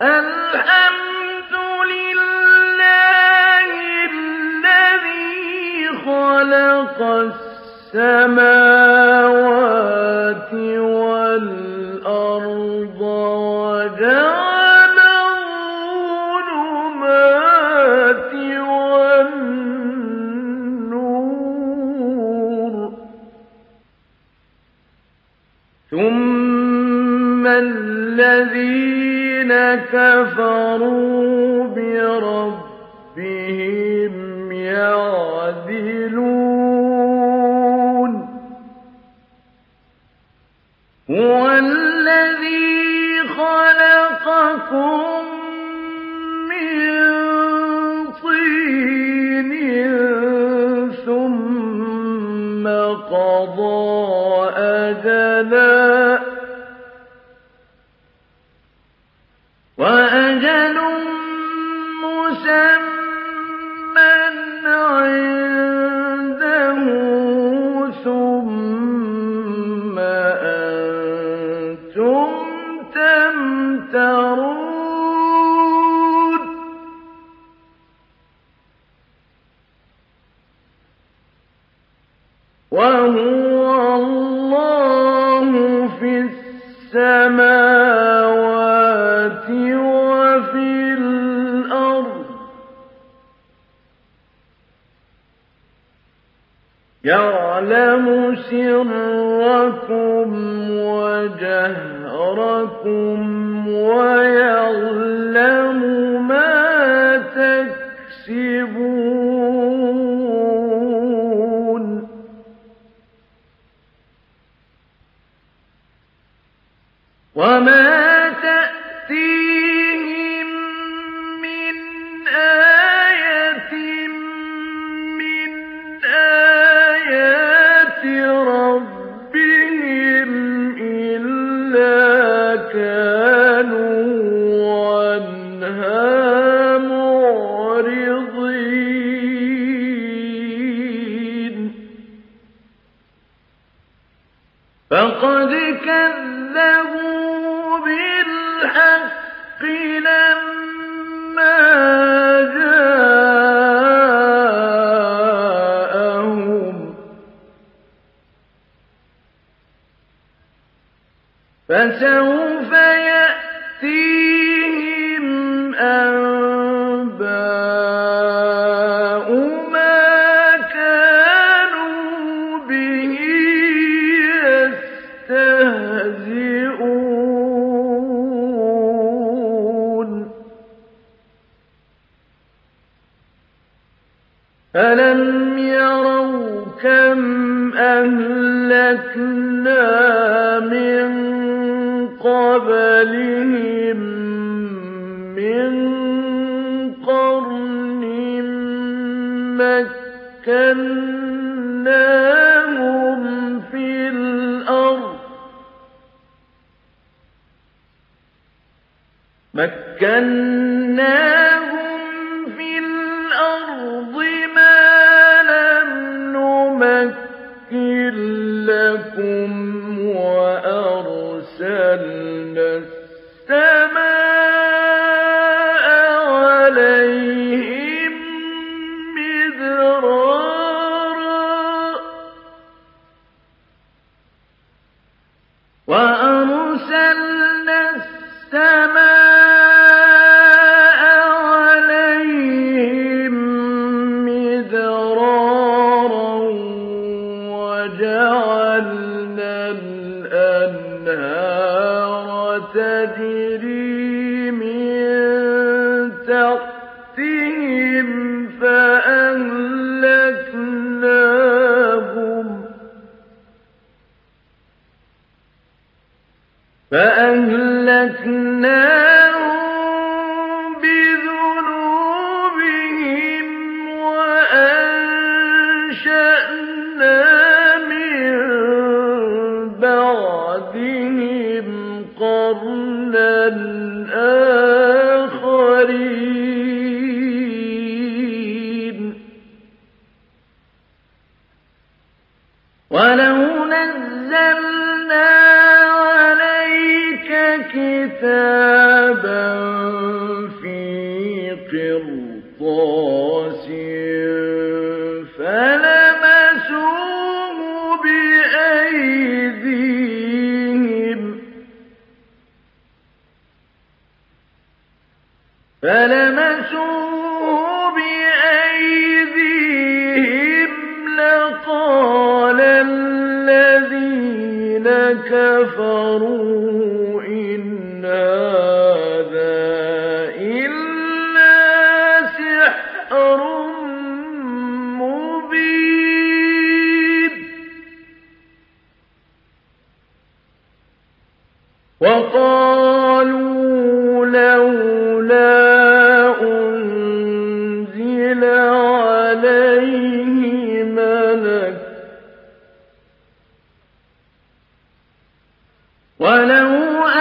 الحمد لله الذي خلق السماوات والأرض وجعل الظلمات والنور ثم الذين كفروا بربهم يعدلون هو الذي خلقكم من طين ثم قضى أجلا وأجل مسمى عنده ثم أنتم تمترون وهو الله في السماوات وفي الأرض يعلم سركم وجهركم ويعلم ما تكسبون وما تأتيهم من آية من آيات ربهم إلا كانوا عنها معرضين فقد كذبوا بالحق لما جاءهم فسوف يأتيهم أنباء ما كانوا به يستهزئون ألم يروا كم أهلكنا من قبلهم من قرن مكناهم في الأرض ما لم نمكن لكم وأرسلنا السماء عليهم مدرارا وأرسلنا السماء عليهم مدرارا وجعلنا الأنهار تجري من تحتهم فأهلكناهم بذنوبهم وأنشأنا من بعدهم قرنا آخرين ولو نزلنا عليك كتابا كِتَابًا فِي قِرْطَاسٍ فَلَمَسُوهُ بِأَيْدِيهِمْ لَقَالَ الَّذِينَ كَفَرُوا إِنْ هَٰذَا إِلَّا سِحْرٌ مُّبِينٌ وَقَالُوا لَوْلَا أُنزِلَ عَلَيْهِ مَلَكٌ ۖ وَلَوْ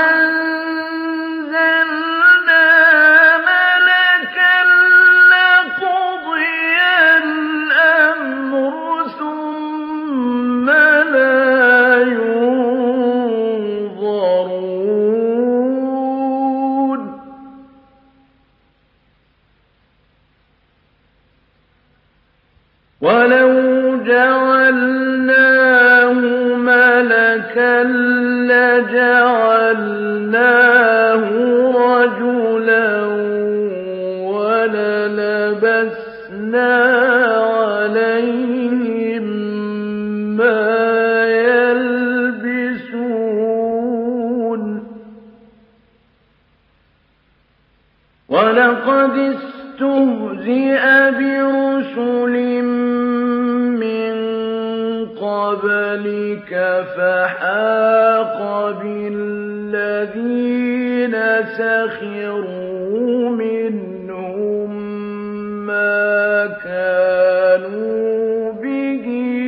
أَنزَلْنَا مَلَكًا لَّقُضِيَ الْأَمْرُ ثُمَّ لَا يُنظَرُونَ وَلَوْ جَعَلْنَاهُ مَلَكًا لَّجَعَلْنَاهُ رَجُلًا وَلَلَبَسْنَا عَلَيْهِم مَّا يَلْبِسُونَ وَلَقَدِ اسْتُهْزِئَ بِرُسُلٍ مِّن قَبْلِكَ فَحَاقَ بِالَّذِينَ سَخِرُوا مِنْهُم مَّا كَانُوا بِهِ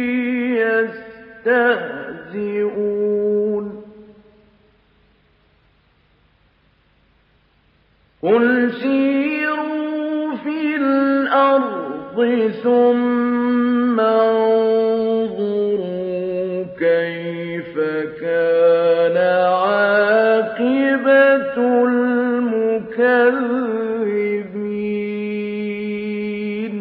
يَسْتَهْزِئُونَ قُلْ سِيرُوا فِي الْأَرْضِ ثُمَّ انظُرُوا كَيْفَ كَانَ عَاقِبَةُ الْمُكَذِّبِينَ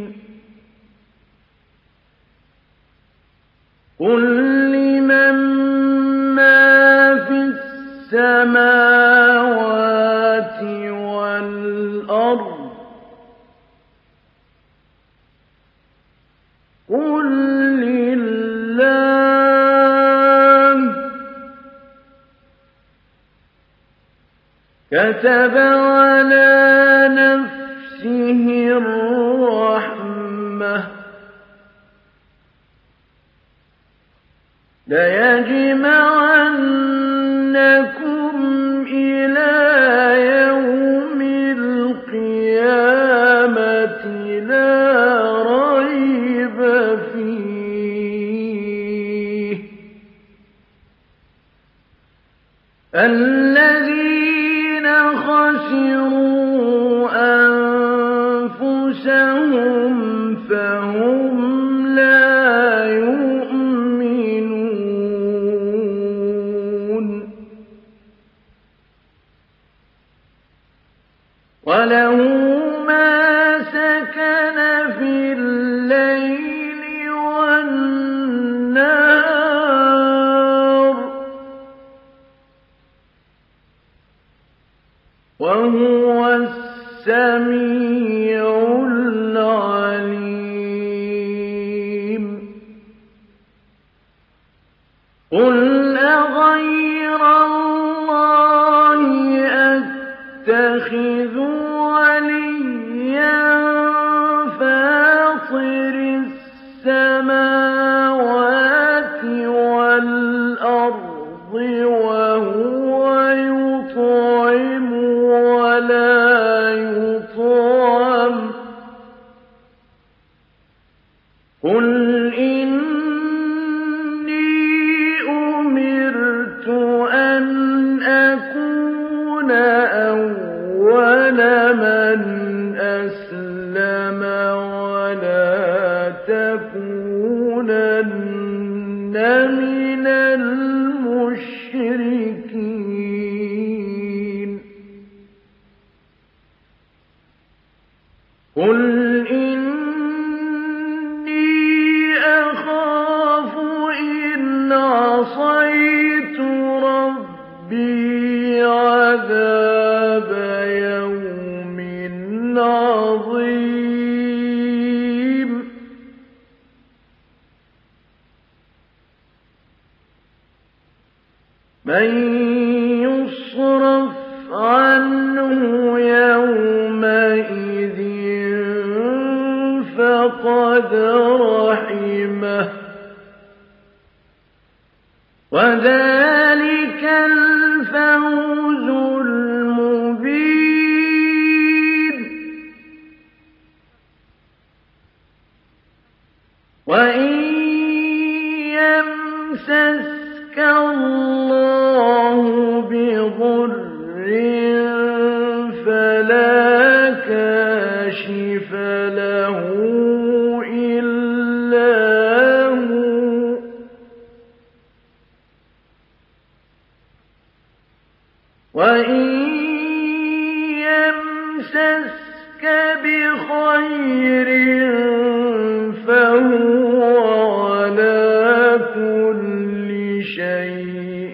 قُل لِّمَن مَّا فِي السَّمَاوَاتِ وَالْأَرْضِ قُل لِّلَّهِ كَتَبَ عَلَىٰ نَفْسِهِ الرَّحْمَةَ لَيَجْمَعَنَّكُمْ إِلَىٰ يَوْمِ الْقِيَامَةِ لَا رَيْبَ فِيهِ الَّذِينَ خَسِرُوا أَنفُسَهُمْ فَهُمْ لَا يُؤْمِنُونَ وَلَهُ مَا سَكَنَ فِي اللَّيْلِ وَالنَّهَارِ وَهُوَ السَّمِيعُ الْعَلِيمُ قُلْ أَغَيْرَ اللَّهِ أَتَّخِذُ وَلِيًّا فَاطِرِ السَّمَاوَاتِ وَالْأَرْضِ وَهُوَ يُطْعِمُ وَلَا يُطْعَمُ قُلْ إِنِّي أُمِرْتُ أَنْ أَكُونَ أَوَّلَ مَنْ أَسْلَمَ وَلَا تَكُونَنَّ مِنَ الْمُشْرِكِينَ قُلْ إِنِّي أَخَافُ إِنْ عَصَيْتُ رَبِّي عَذَابَ يَوْمٍ عَظِيمٍ مَن يُصْرَفْ عَنْهُ يَوْمَئِذٍ فَقَدْ رَحِمَهُ ۚ وَذَلِكَ الْفَوْزُ الْمُبِينُ وَإِن يَمْسَسْكَ اللَّهُ بِضُرٍّ فَلَا كَاشِفَ لَهُ إِلَّا هُوَ ۖ وَإِن يَمْسَسْكَ بِخَيْرٍ فَهُوَ عَلَىٰ كُلِّ شَيْءٍ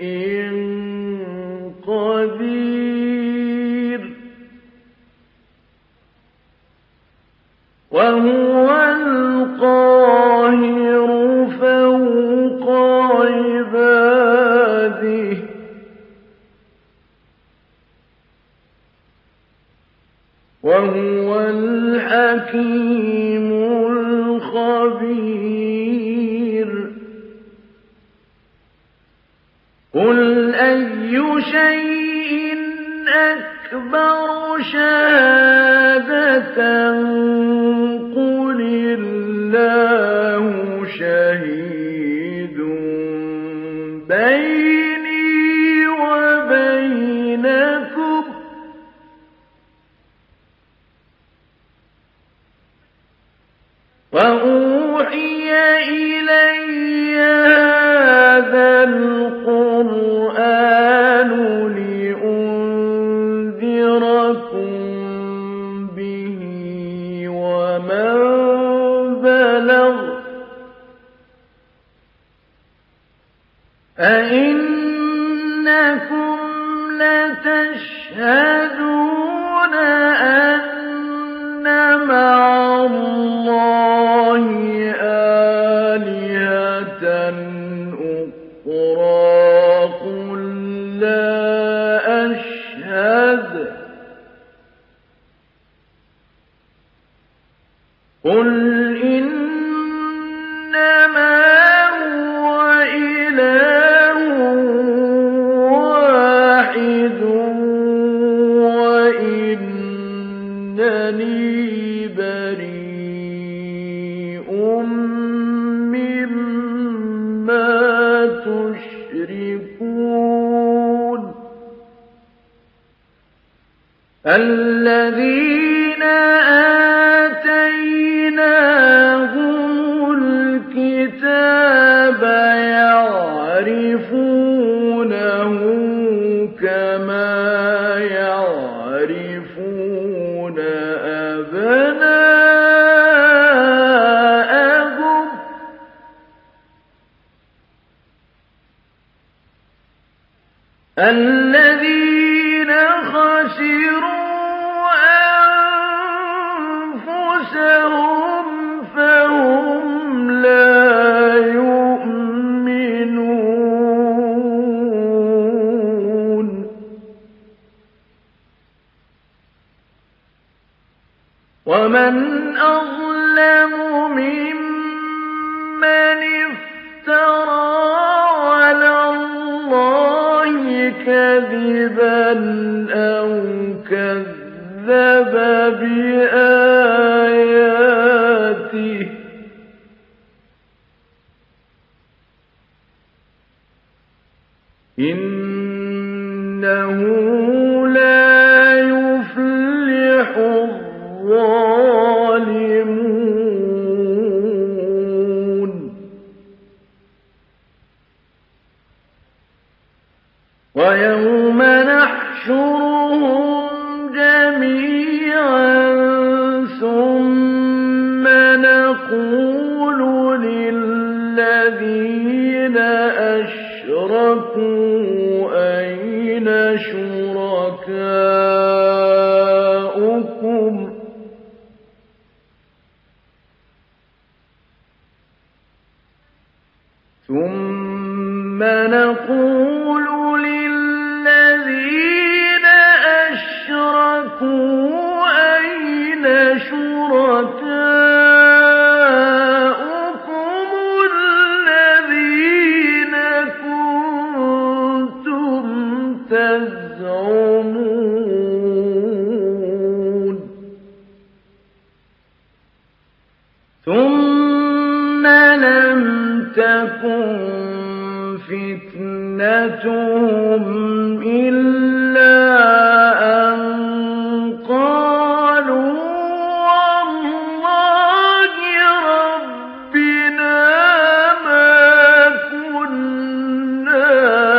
قَدِيرٌ وَهُوَ الْقَاهِرُ فَوْقَ عِبَادِهِ وَهُوَ الْحَكِيمُ الْخَبِيرُ قُلْ أَيُّ شَيْءٍ أَكْبَرُ شَهَادَةً قُلِ اللَّهُ شَهِيدٌ بَيْنِي وَبَيْنَكُمْ ۚ وَأُوحِيَ إِلَيَّ هَٰذَا الْقُرْآنُ لِأُنذِرَكُم بِهِ وَمَن بَلَغَ ۚ أَئِنَّكُمْ لَتَشْهَدُونَ أَنَّ مَعَ اللَّهِ آلِهَةً أُخْرَىٰ قُل لَّا أَشْهَدُ ۚ قُلْ إِنَّمَا هُوَ إِلَٰهٌ وَاحِدٌ وَإِنَّنِي بَرِيءٌ مِّمَّا تُشْرِكُونَ الَّذِينَ آتَيْنَاهُمُ الْكِتَابَ يَعْرِفُونَهُ كَمَا يَعْرِفُونَ أَبْنَاءَهُمْ ۖ الَّذِينَ خَسِرُوا أَنفُسَهُمْ فَهُمْ لَا يُؤْمِنُونَ وَمَنْ أَظْلَمُ مِمَّنِ افْتَرَىٰ عَلَى اللَّهِ كَذِبًا أَوْ كَذَّبَ بِآيَاتِهِ ۚ إِنَّهُ لَا يُفْلِحُ الظَّالِمُونَ وَيَوْمَ نَحْشُرُهُمْ جَمِيعًا ثُمَّ تكن فتنتهم إلا أن قالوا والله ربنا ما كنا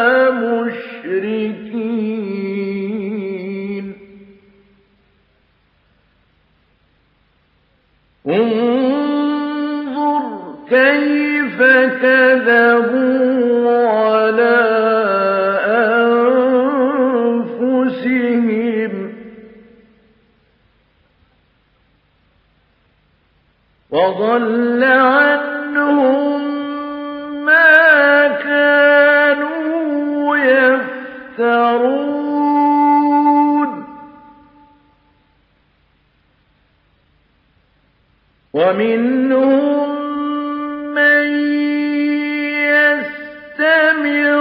مشركين انظر كيف كذبوا على أنفسهم وضل عنهم ما كانوا يفترون ومنهم من يستمع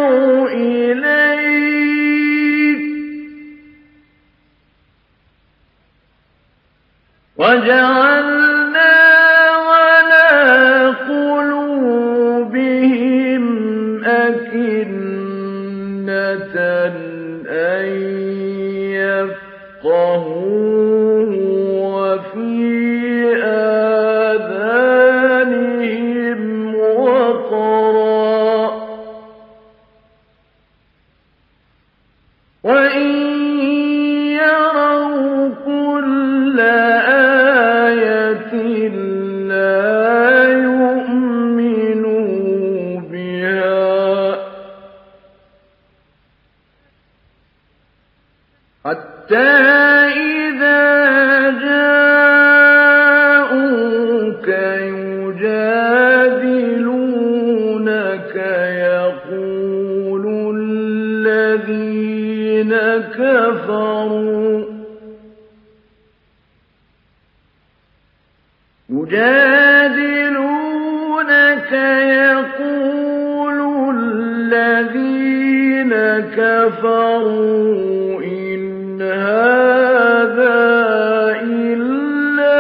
إليك وجعلنا على قلوبهم أكنة أن يفقهوه وفي آذانهم وقرا وإن يروا كل آية لا يؤمنوا بها حتى إذا جاءوك يجادلونك يقول الذين كفروا إن هذا إلا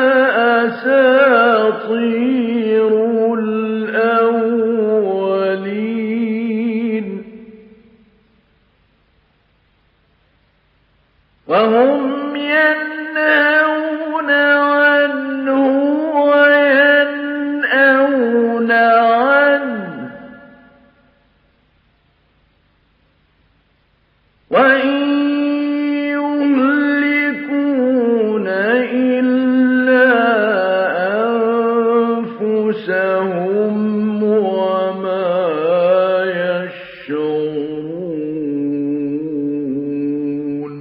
أساطير الأولين وهم ينهون عنه وينأون عنه وإن يهلكون إلا أنفسهم وما يشعرون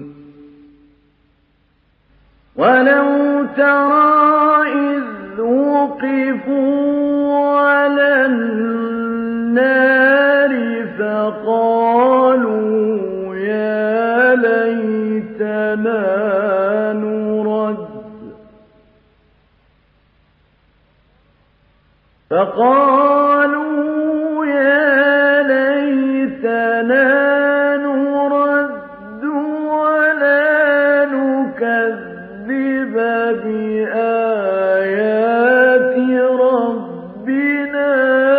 ولو ترى إذ وقفوا على النار فقالوا يا ليتنا نرد ولا نكذب بآيات ربنا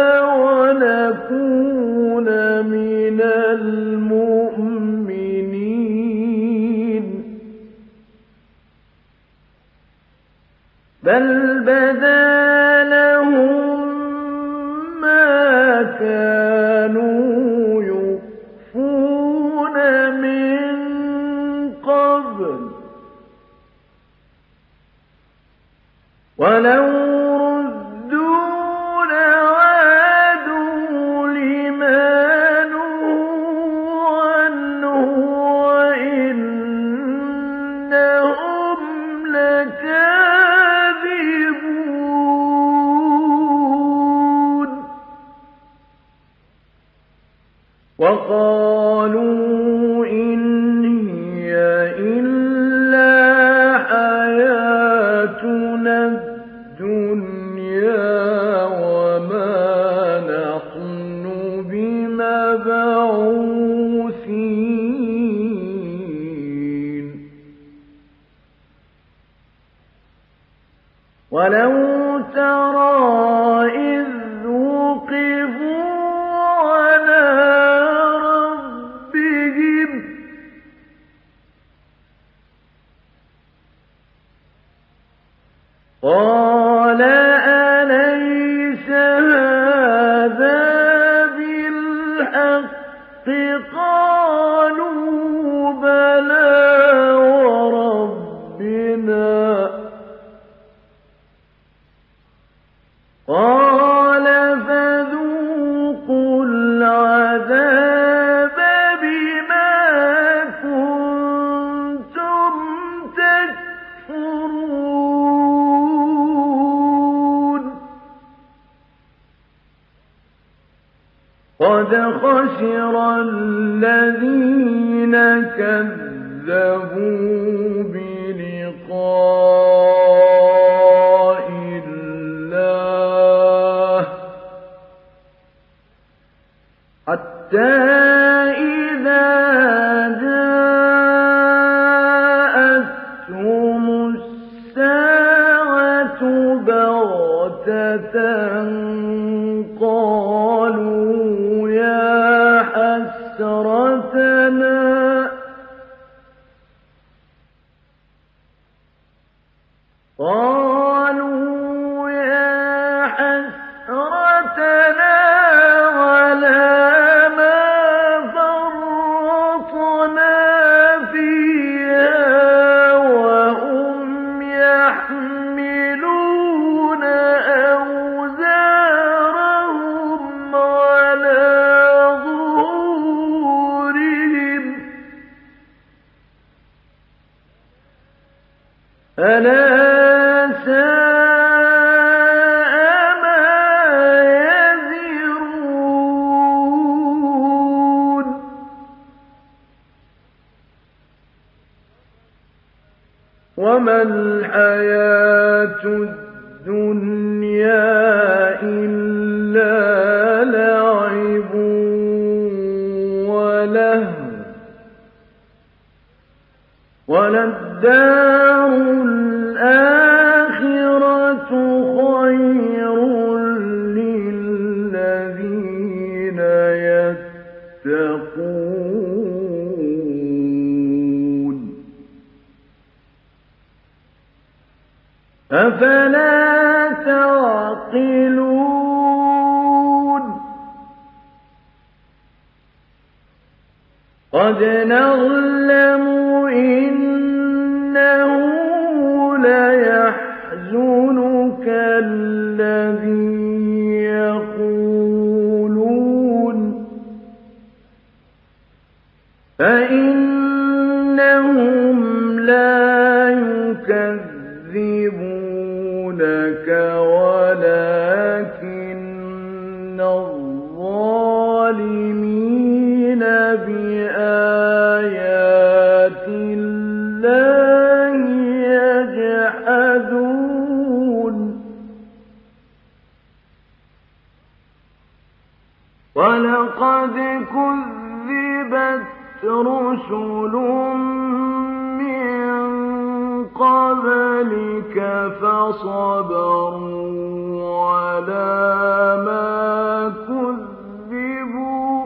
ونكون من المؤمنين بل بدا لهم ما كانوا يخفون من قبل ولو ردوا لعادوا لما نهوا عنه وإنهم لكاذبون وقالوا إن هي إلا حياتنا الدنيا وما نحن بمبعوثين ولو ترى إذ وقفوا قال أليس هذا بالحق قالوا بلى وربنا قال فذوقوا العذاب بما كنتم تكفرون قد خسر الذين كذبوا بلقاء الله حتى إذا جاءتهم الساعة بغتة قالوا يا حسرتنا على ما فرطنا فيها وهم يحملون أوزارهم على ظهورهم ألا ساء ما يزرون وما الحياة الدنيا إلا لعب ولهو وللدار الآخرة خير للذين يتقون أفلا تعقلون قد نعلم إنه ليحزنك الذي يقولون فإنهم لا يكذبونك ولكن الظالمين بآيات الله يجحدون ولقد كذبت رسل من قبلك فصبروا على ما كذبوا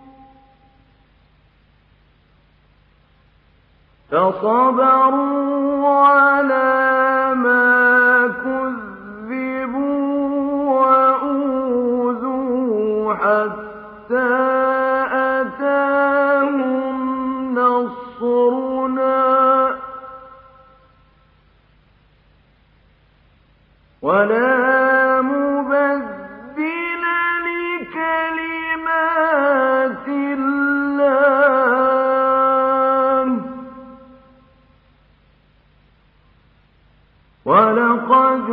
وأوذوا حتى أتاهم نصرنا ولا مبدل لكلمات الله ولقد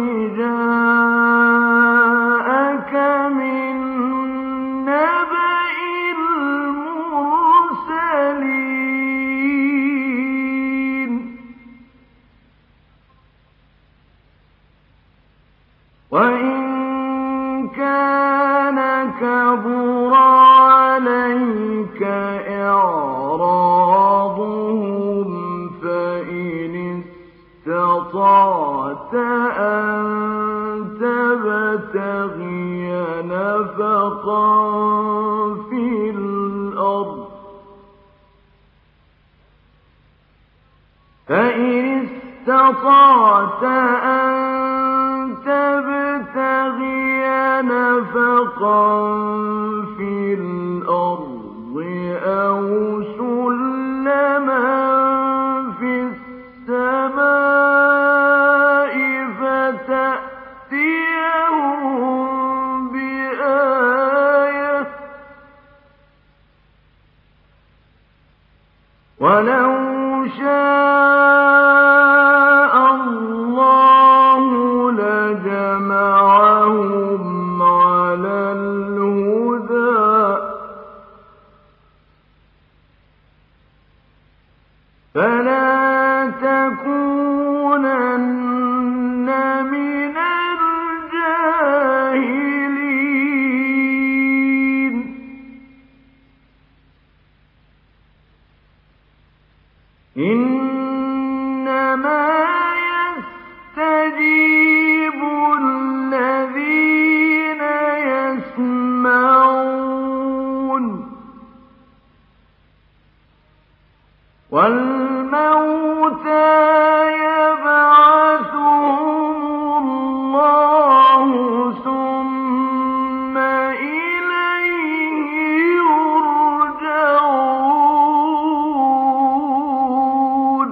جاءك من نبأ المرسلين وإن كان كبر عليك إعراضهم فإن استطعت أن تبتغي نفقا في الأرض فإن استطعت أن تبتغي نفقا في الأرض أو سلما في السماء فتأتيهم بآية ولو شاء الله لجمعهم على الهدى فلا تكونن من الجاهلين إنما يستجيب الذين يسمعون والموتى يبعثهم الله ثم إليه يرجعون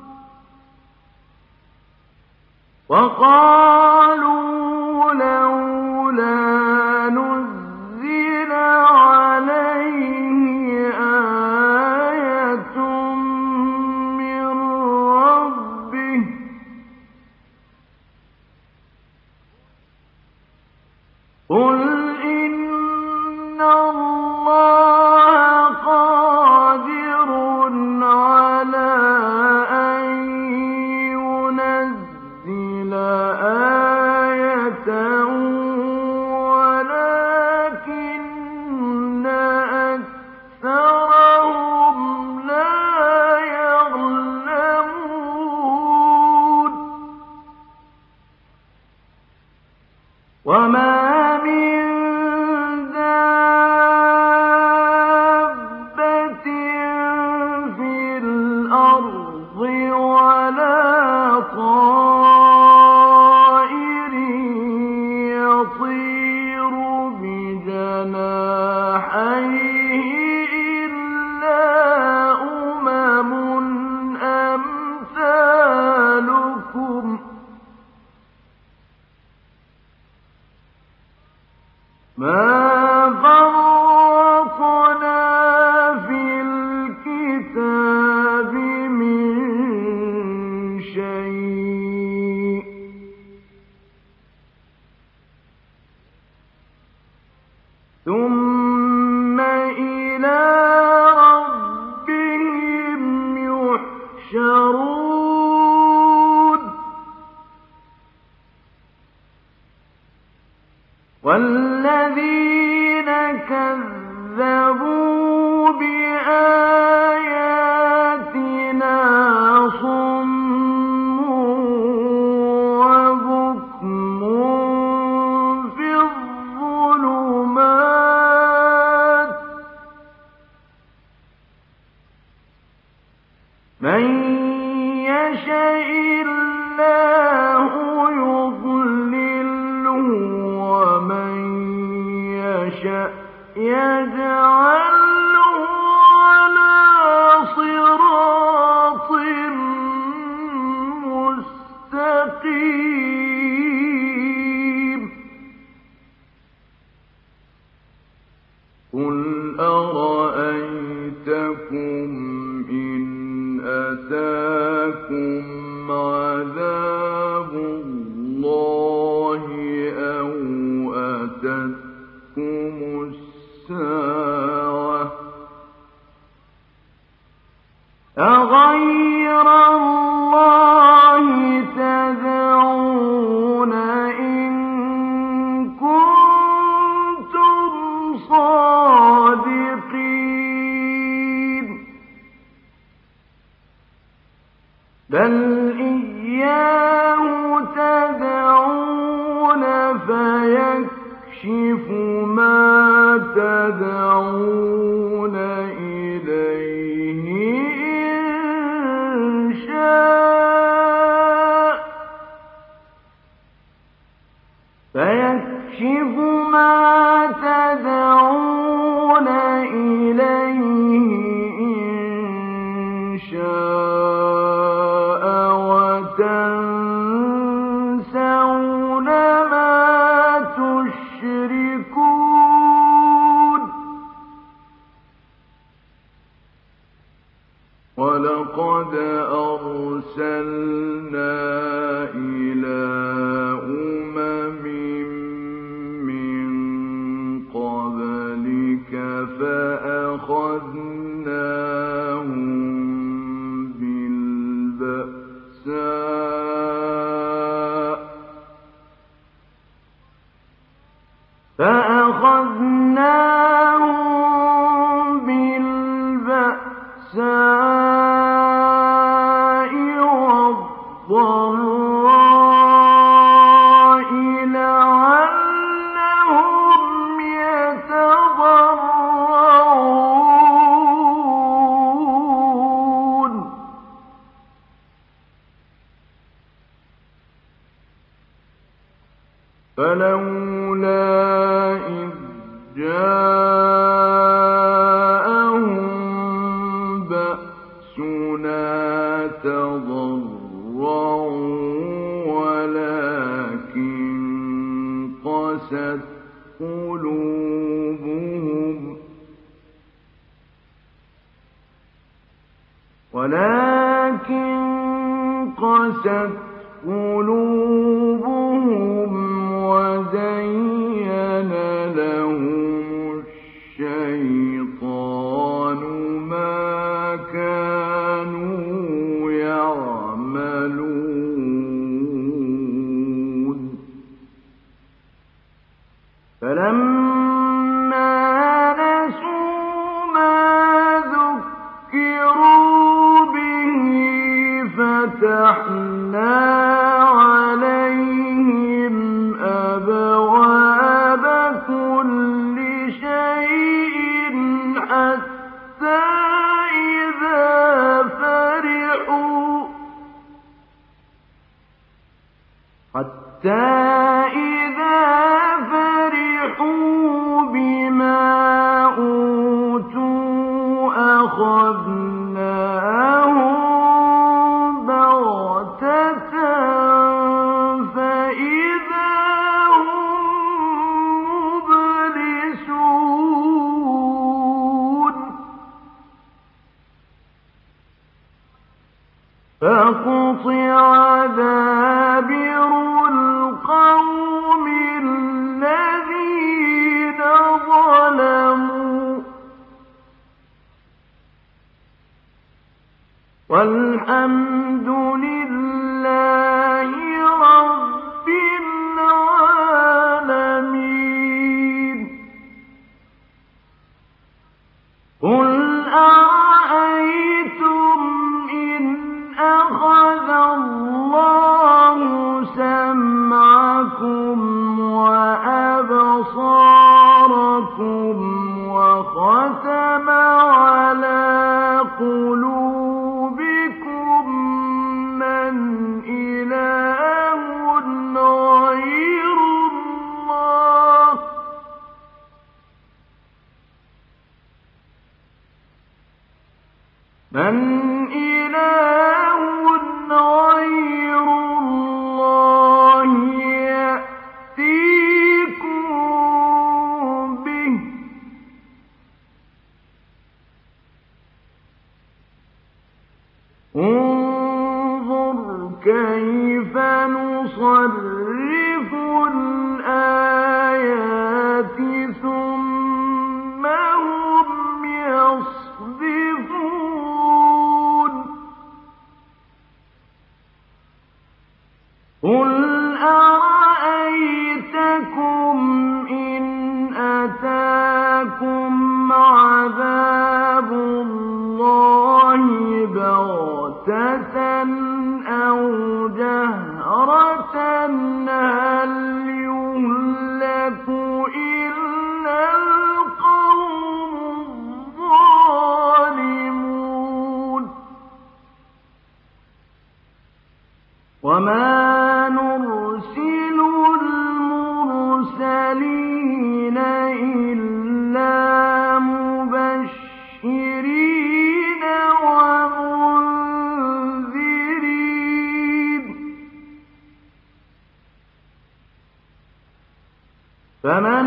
وقالوا لولا نزل عليه آية من ربه قل إن الله قادر على أن ينزل آية ولكن أكثرهم لا يعلمون وما من دابة في الأرض ولا طائر يطير بجناحيه إلا أمم أمثالكم ما فرطنا في الكتاب من شيء ثم إلى ربهم يحشرون والذين كذبوا بآياتنا صم وبكم في الظلمات من يشاء الله يضلله ومن يشاء يجعله على صراط مستقيم قل أرأيتكم إن أتاكم عذاب الله أو أتتكم الساعة أغير الله تدعون إن كنتم صادقين بل إياه تدعون فيكشف ما تدعون إليه إن شاء فأخذناهم بالبأساء والضراء لعلهم يتضرعون فلولا إذ جاءهم بأسنا تضرعوا ولكن قست قلوبهم وزين لهم الشيطان ما كانوا يعملون فلما نسوا ما ذكروا به فتحنا عليهم أبواب كل شيء حتى إذا فرحوا بما أوتوا أخذناهم بغتة فإذا هم مبلسون فقطع دابر القوم الذين ظلموا والحمد لله رب العالمين قل أرأيتم إن أخذ الله سمعكم وأبصاركم وختم على قلوبكم من إله غير الله يأتيكم به انظر كيف نصرف الآيات ثم هم يصدفون قل أرأيتكم إن أتاكم عذاب الله بغتة أو جهرة هل يهلك إلا القوم الظالمون وما نرسل المرسلين إلا مبشرين ومنذرين فمن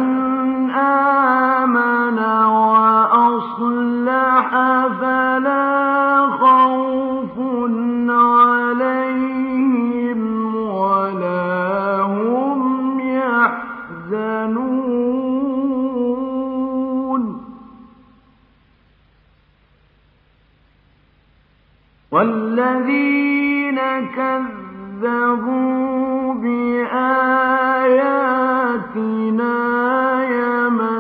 آمن وأصلح فلا خوف عليهم ولا هم يحزنون والذين كذبوا بآياتنا يمسهم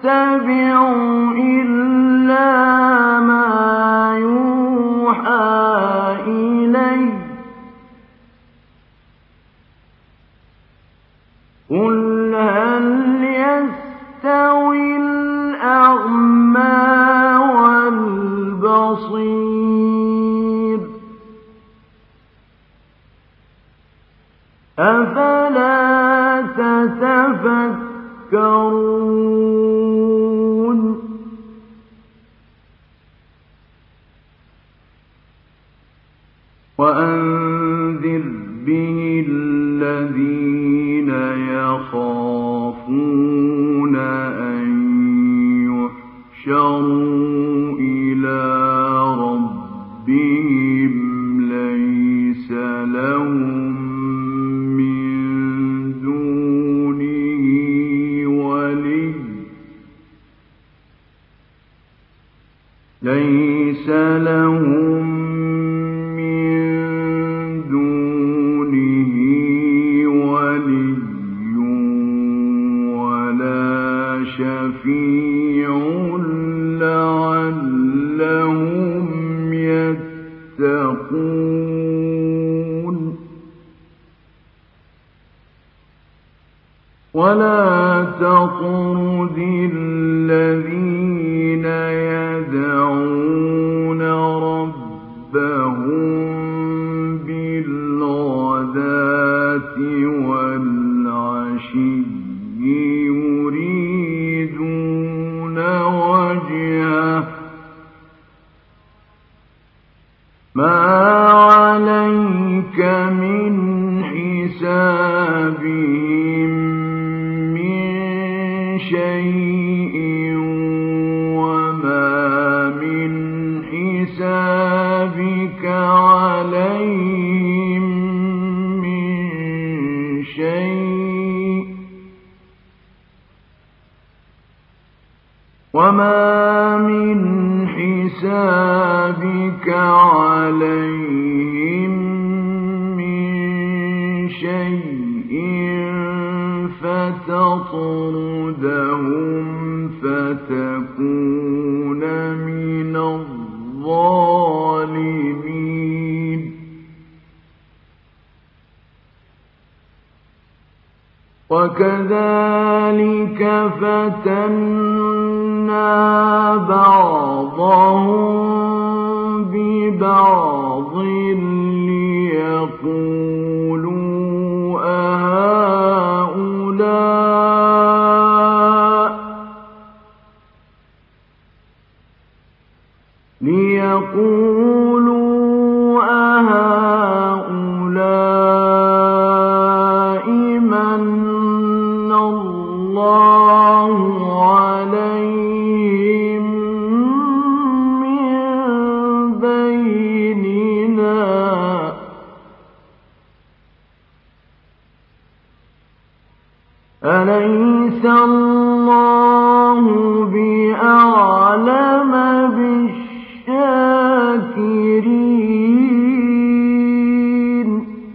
يتبع إلا ما يوحى إليه قل هل يستوي الأعمى والبصير أفلا تتفكرون وأنذر به الذين يخافون أن يحشروا إلى ربهم ليس لهم من دونه ولي ولا شفيع لعلهم يتقون ولا تطرد الذين يدعون ربهم بالغداة والعشي يريدون وجهه ما عليك من حسابهم من شيء وما من حسابك عليهم من شيء وما من حسابك عليهم من شيء فتطردهم فتكون من الظالمين وكذلك فتنا بعضهم ببعض ليقولوا أهؤلاء من الله عليهم من بيننا أليس الله بأعلم بالشاكرين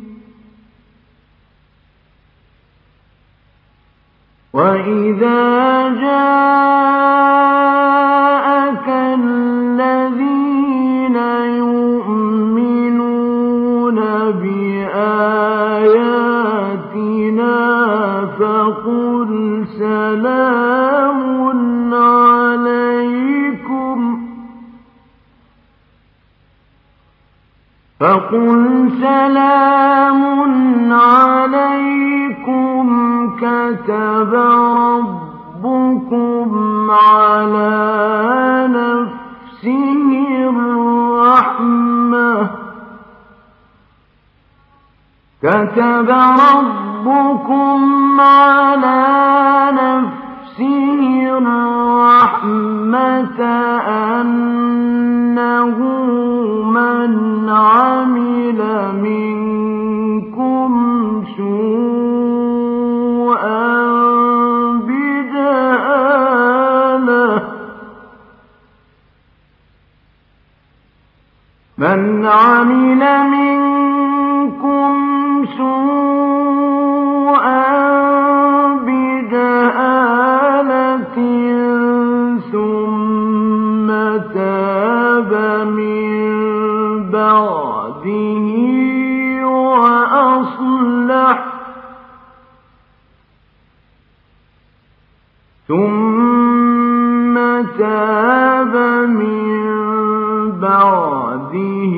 وإذا جاءك الذين يؤمنون بآياتنا فقل سلام عليكم كتب ربكم على نفسه الرحمة أنه من عمل منكم سوءا بجهالة بعده وأصلح ثم تاب من بعده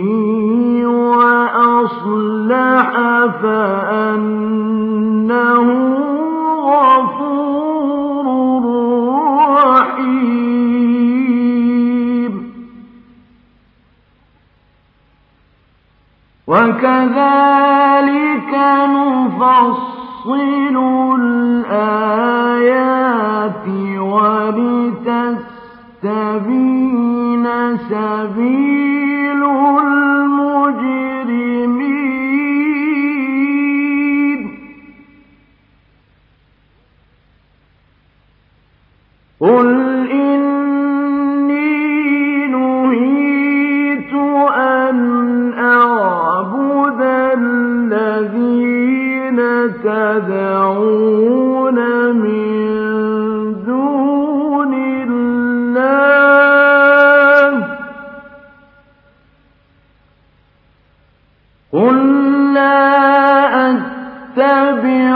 وأصلح فأنه غفور رحيم. وكذلك نفصل الآيات ولتستبين سبيل المجرمين. قل إني نهيت أن أعبد الذين تدعون من دون الله قل لا أتبع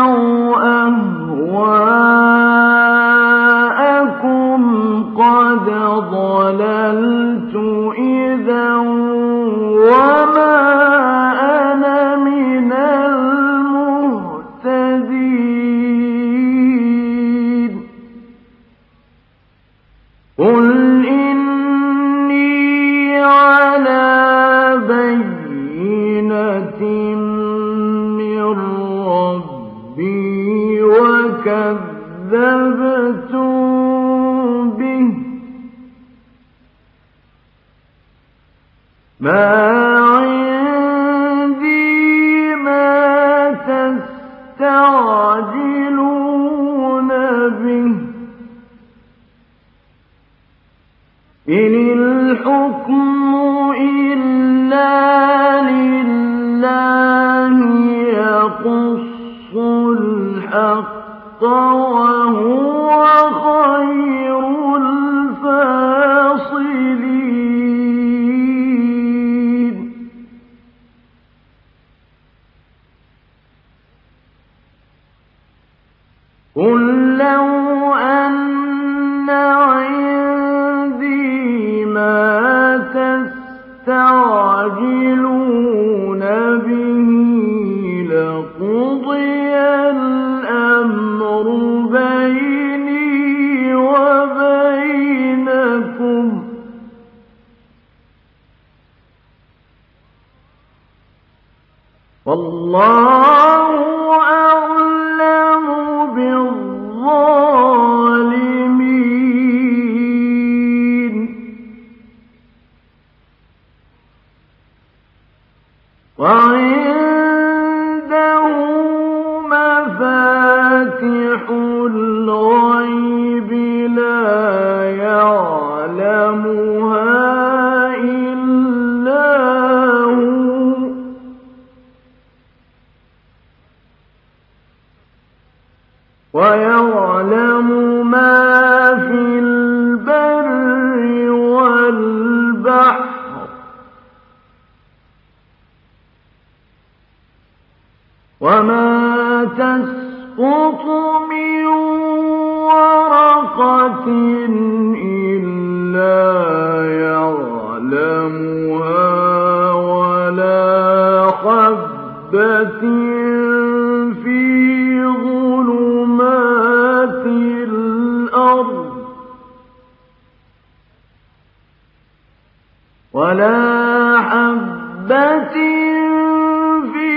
أهواءكم قد ضللت إذا وما أنا من المهتدين. قل إني على بينة من ربي وكذبتم به ما عندي ما تستعجلون به إن الحكم إلا لله يقص الحق وهو خير الفاصلين. قل لو أن عندي ما تستعجلون به لقضي الأمر بيني وبينكم والله أعلم بالظالمين. وعنده مفاتح الغيب لا يعلمها إلا هو ويعلم ما في البر والبحر وما تسقط من ورقة إلا يعلمها ولا حبة في ظلمات الأرض ولا حبة في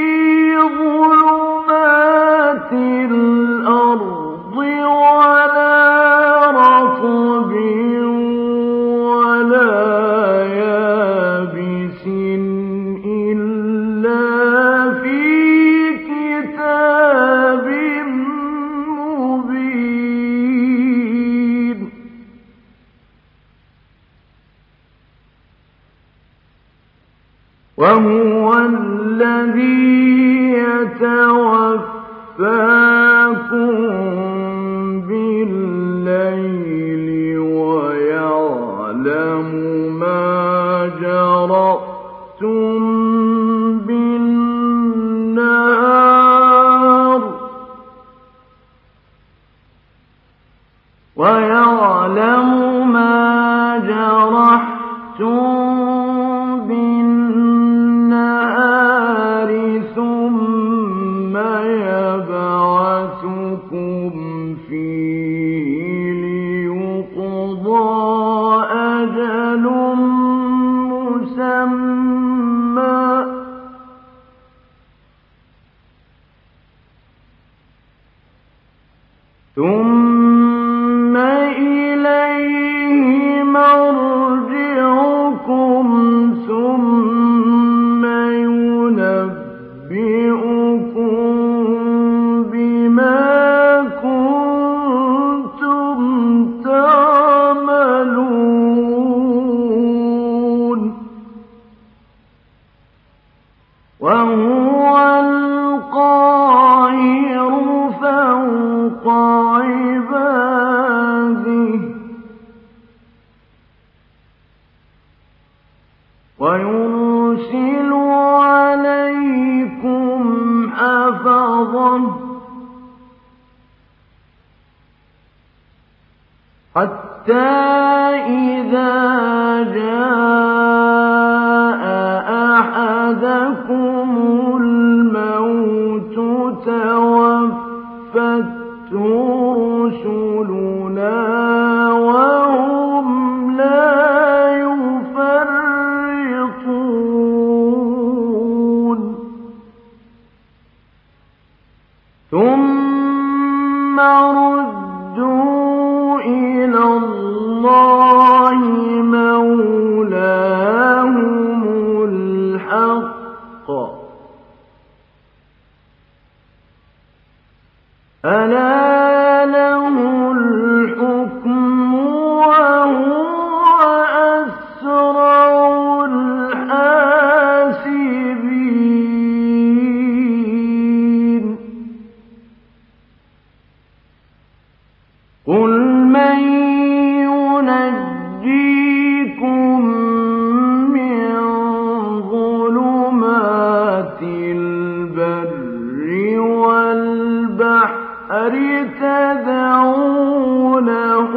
ظلمات الأرض ولا رطب ولا يابس إلا في كتاب مبين. وهو الذي يتوفاكم بالليل ويعلم ما جرأتم بالنهار ويعلم ما جرحتم بالنهار ثم يبعثكم فيه ليقضى أجل مسمى ثم إليه مرجعكم ثم ينبئكم بما كنتم تعملون وهو القاهر فوق عباده ويرسل عليكم حفظة حتى إذا جاء أحدكم الموت توفته رسلنا وهم لا يفرطون ثم ردوا إلى الله مولاهم الحق ألا له الحكم وهو أسرع الحاسبين قل من ينجيكم من ظلمات البر والبحر تدعونه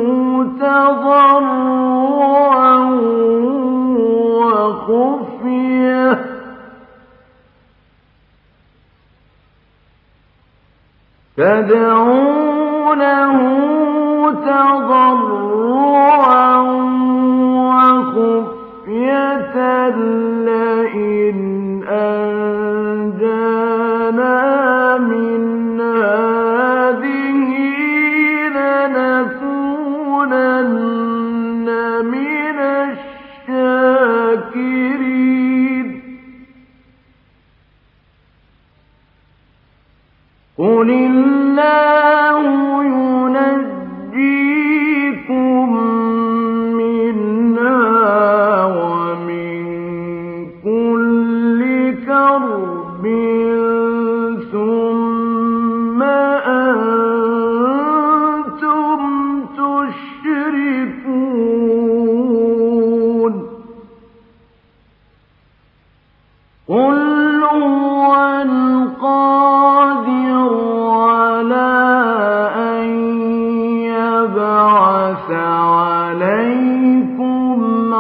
تضرعا وخفية لئن أنجانا من هذه لنكونن من الشاكرين قل الله ينجيكم منها ومن كل كرب ثم أنتم تشركون قل هو القادر على أن يبعث عليكم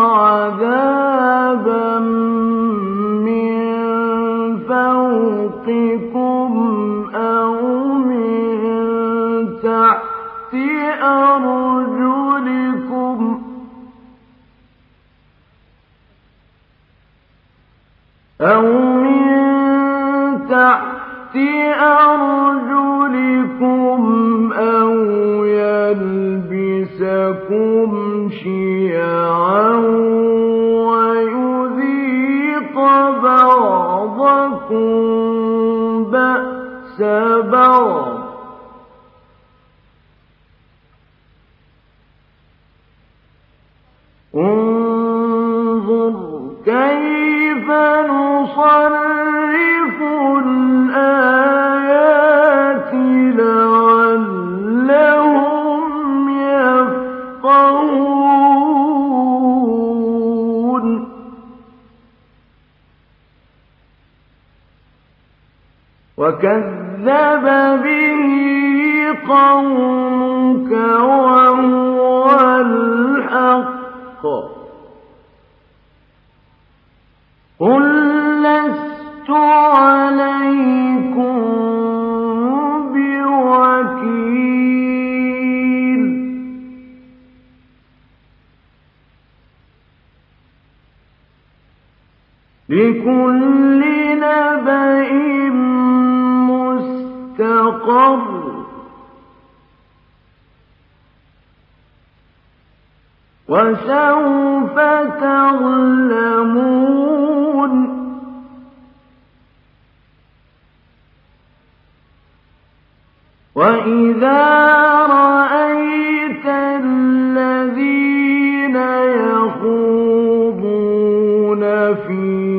عذابا من فوقكم أو من تحت أرجلكم أو يلبسكم شيعا ويذيق بعضكم بأس بعض انظر كيف نصرف الآيات لعلهم يفقهون وكذب به قومك وهو الحق قل لست عليكم بوكيل لكل نبأ مستقر وسوف تعلمون وإذا رأيت الذين يخوضون في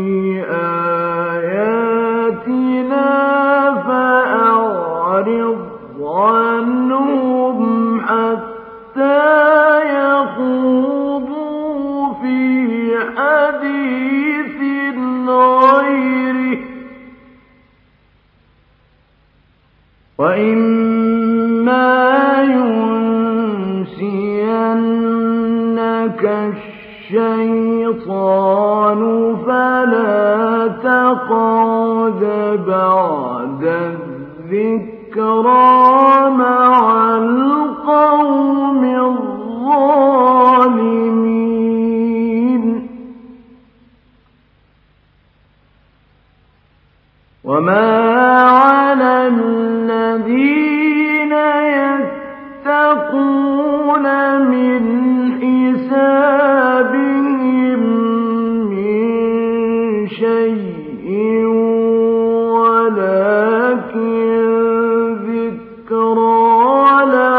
آياتنا فأعرض عنهم حتى يخوضوا في حديث غيره وإما ينسينك الشيطان فلا تقعد بعد الذكرى مع القوم الظالمين وما على الذين يتقون من حسابهم من شيء ولكن ذكرى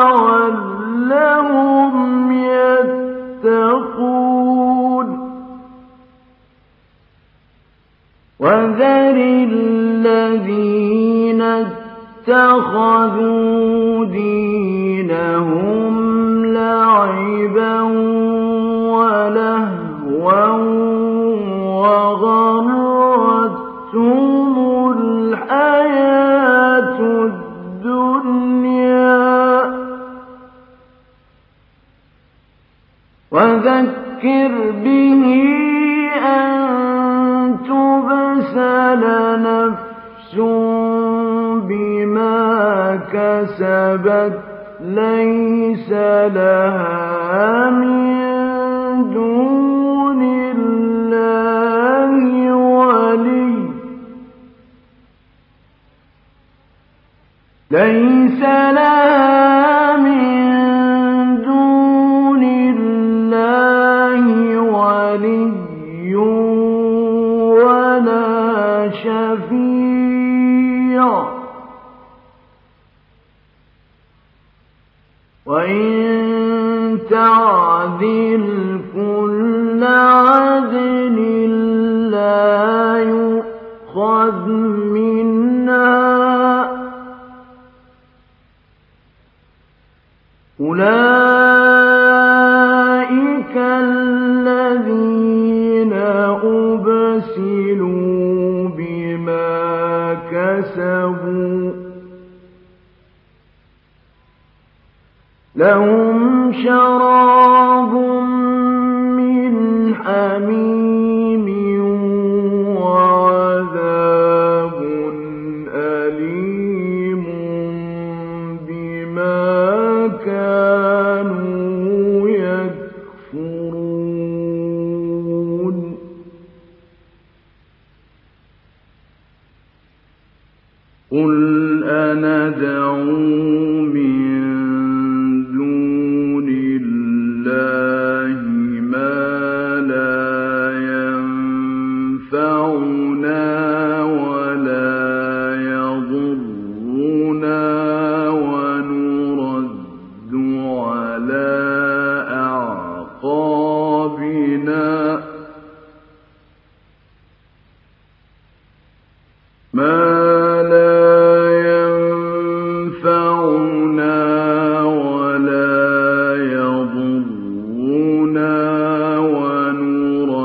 لعلهم يتقون وذر الذين اتخذوا دينهم لعبا ولهوا وغرتهم الحياة الدنيا وذكر به أن تبسل نفس بما كسبت ليس لها من دون الله ولي ليس لها من دون الله ولي ولا شفيع وإن تعدل كل عدل لا يؤخذ منها أولئك الذين أبسلوا بما كسبوا لهم شراب من حميم وعذاب أليم بما كانوا يكفرون قل أندعو من دون الله ما لا ينفعنا ولا يضرنا ونرد على أعقابنا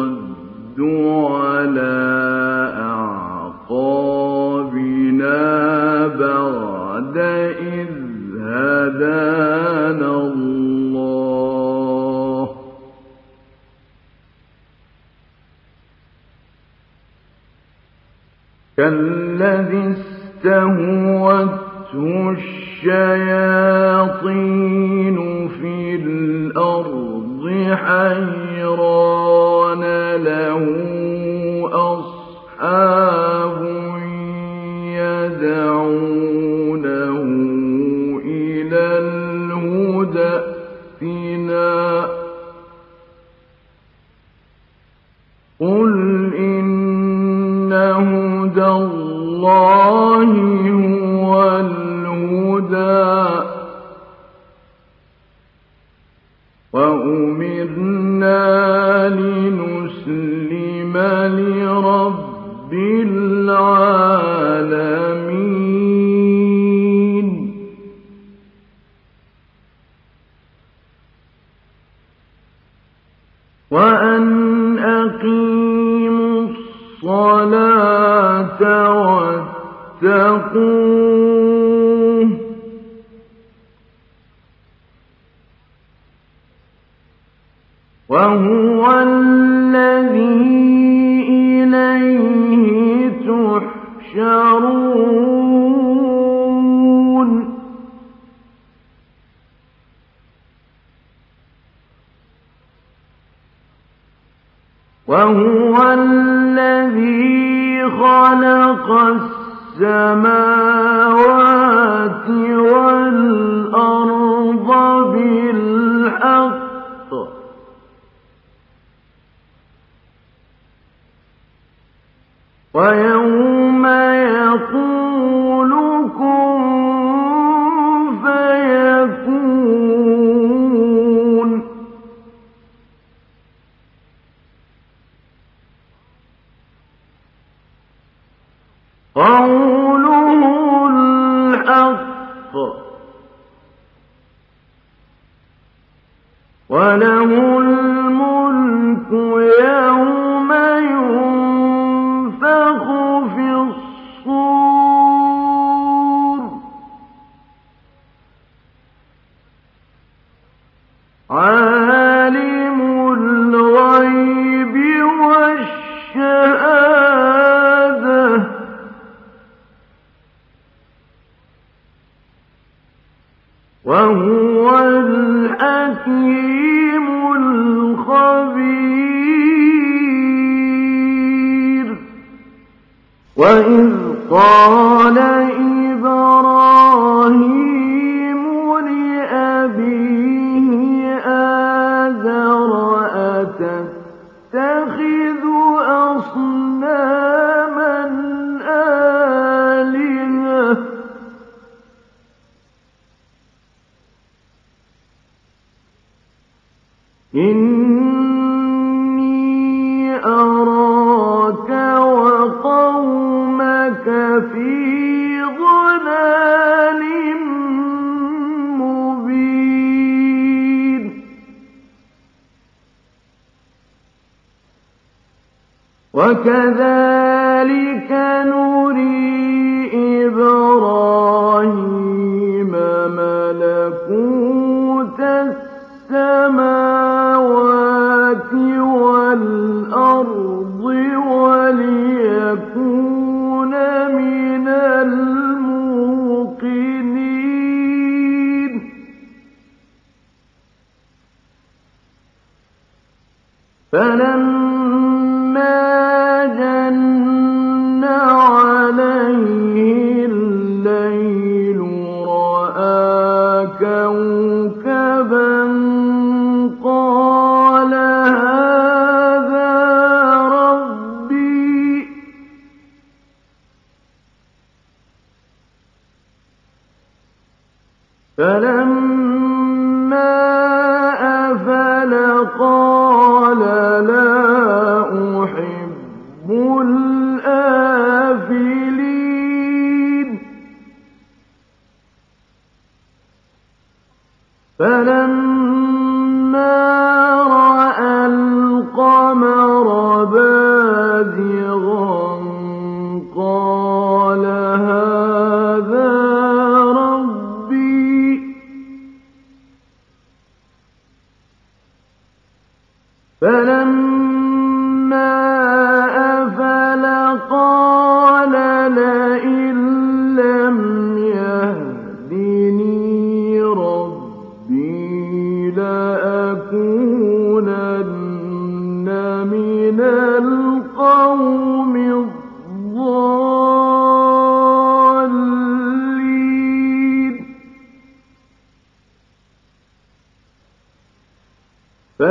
على أعقابنا كالذي استهوته الشياطين في الأرض حيران له أصحاب يدعونه إلى الهدى ائتنا قل إن هدى الله هو الهدى وأمرنا لنسلم لرب العالمين وأن أقيموا الصلاة واتقوه وهو الذي إليه تحشرون وهو الذي خلق السماوات والأرض بالحق ويوم يقول كن فيكون قوله الحق وله الملك يوم ينفخ في الصور عالم الغيب والشهادة وهو الحكيم الخبير وإذ قال إبراهيم لأبيه آزر أتتخذ أصناما آلهة إني أراك وقومك في ضلال مبين وكذلك نري إبراهيم ملكوت السماوات والأرض وليكون من الموقنين فلما جن عليه الليل رأى كوكبا قال هذا ربي فلما أفل قال لا أحب الآفلين فلما رأى القمر بازغا قال هذا ربي فلما أفل قال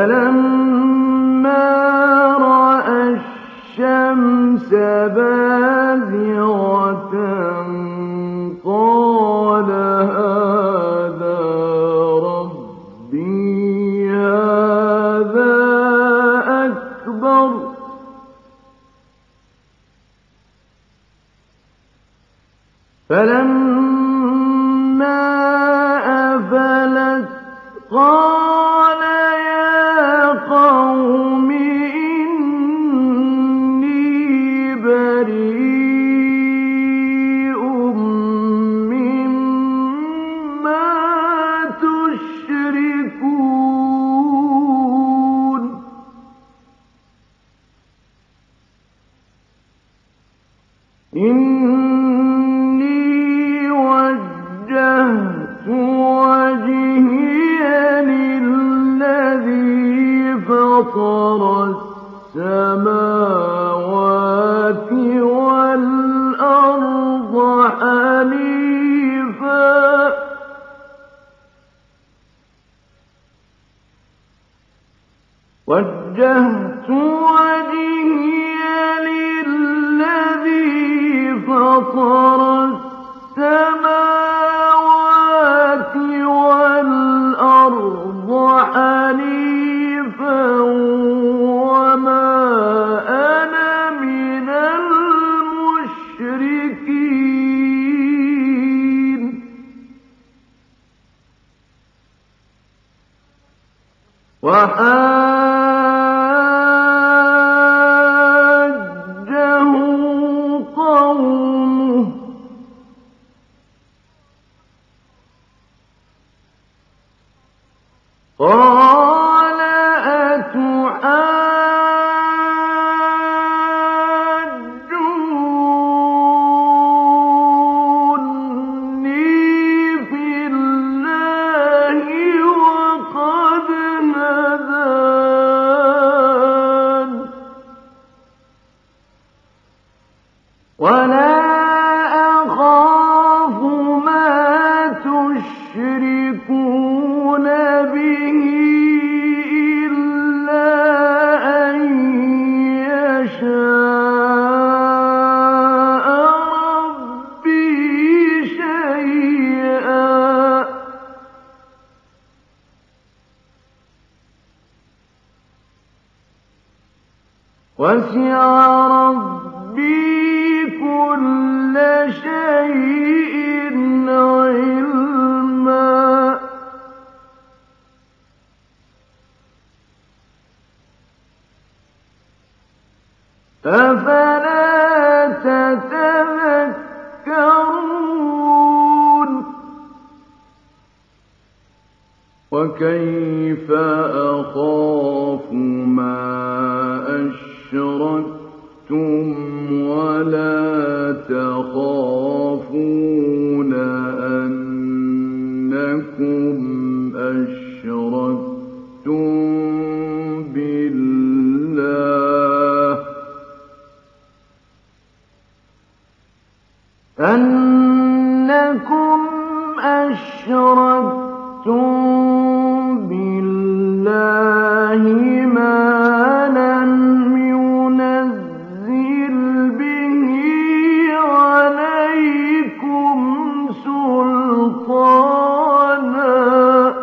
فَلَمَّا رَأَى الشَّمْسَ بَازِغَةً قَالَ هَٰذَا رَبِّي هَٰذَا أَكْبَرُ ۖ فَلَمَّا أَفَلَتْ قَالَ يَا قَوْمِ إِنِّي بَرِيءٌ مِّمَّا تُشْرِكُونَ إِنِّي وَجَّهْتُ وَجْهِيَ لِلَّذِي فَطَرَ السَّمَاوَاتِ وَالْأَرْضَ حَنِيفًا ۖ وَجَّهْتُ وَجْهِيَ لِلَّذِي فَطَرَ السَّمَاوَاتِ وَالْأَرْضَ حَنِيفًا وَمَا أَنَا مِنَ الْمُشْرِكِينَ وَحَاجَّهُ قَوْمُهُ قَالَ أَتُحَاجُّونِّي فِي اللَّهِ وَقَدْ هَدَانِ ۚ وَلَا أَخَافُ مَا تُشْرِكُونَ بِهِ إِلَّا أَن يَشَاءَ رَبِّي شَيْئًا ۗ وَسِعَ رَبِّي كُلَّ شَيْءٍ عِلْمًا ۗ أَفَلَا تَتَذَكَّرُونَ وَكَيْفَ أَخَافُ مَا أَشْرَكْتُمْ وَلَا تَخَافُونَ أَنَّكُمْ أَشْرَكْتُم بِاللَّهِ مَا لَمْ يُنَزِّلْ بِهِ عَلَيْكُمْ سُلْطَانًا ۚ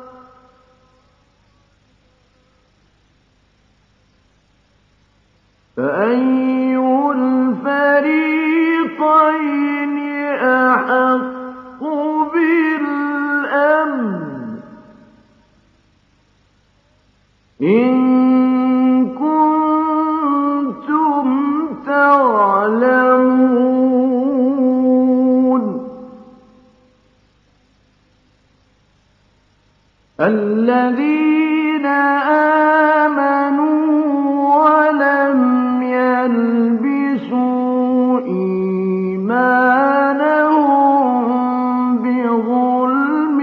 فَأَيُّ الْفَرِيقَيْنِ أَحَقُّ بِالْأَمْنِ ۖ إِن كُنتُمْ تَعْلَمُونَ الَّذِينَ آمَنُوا وَلَمْ يَلْبِسُوا إِيمَانَهُم بِظُلْمٍ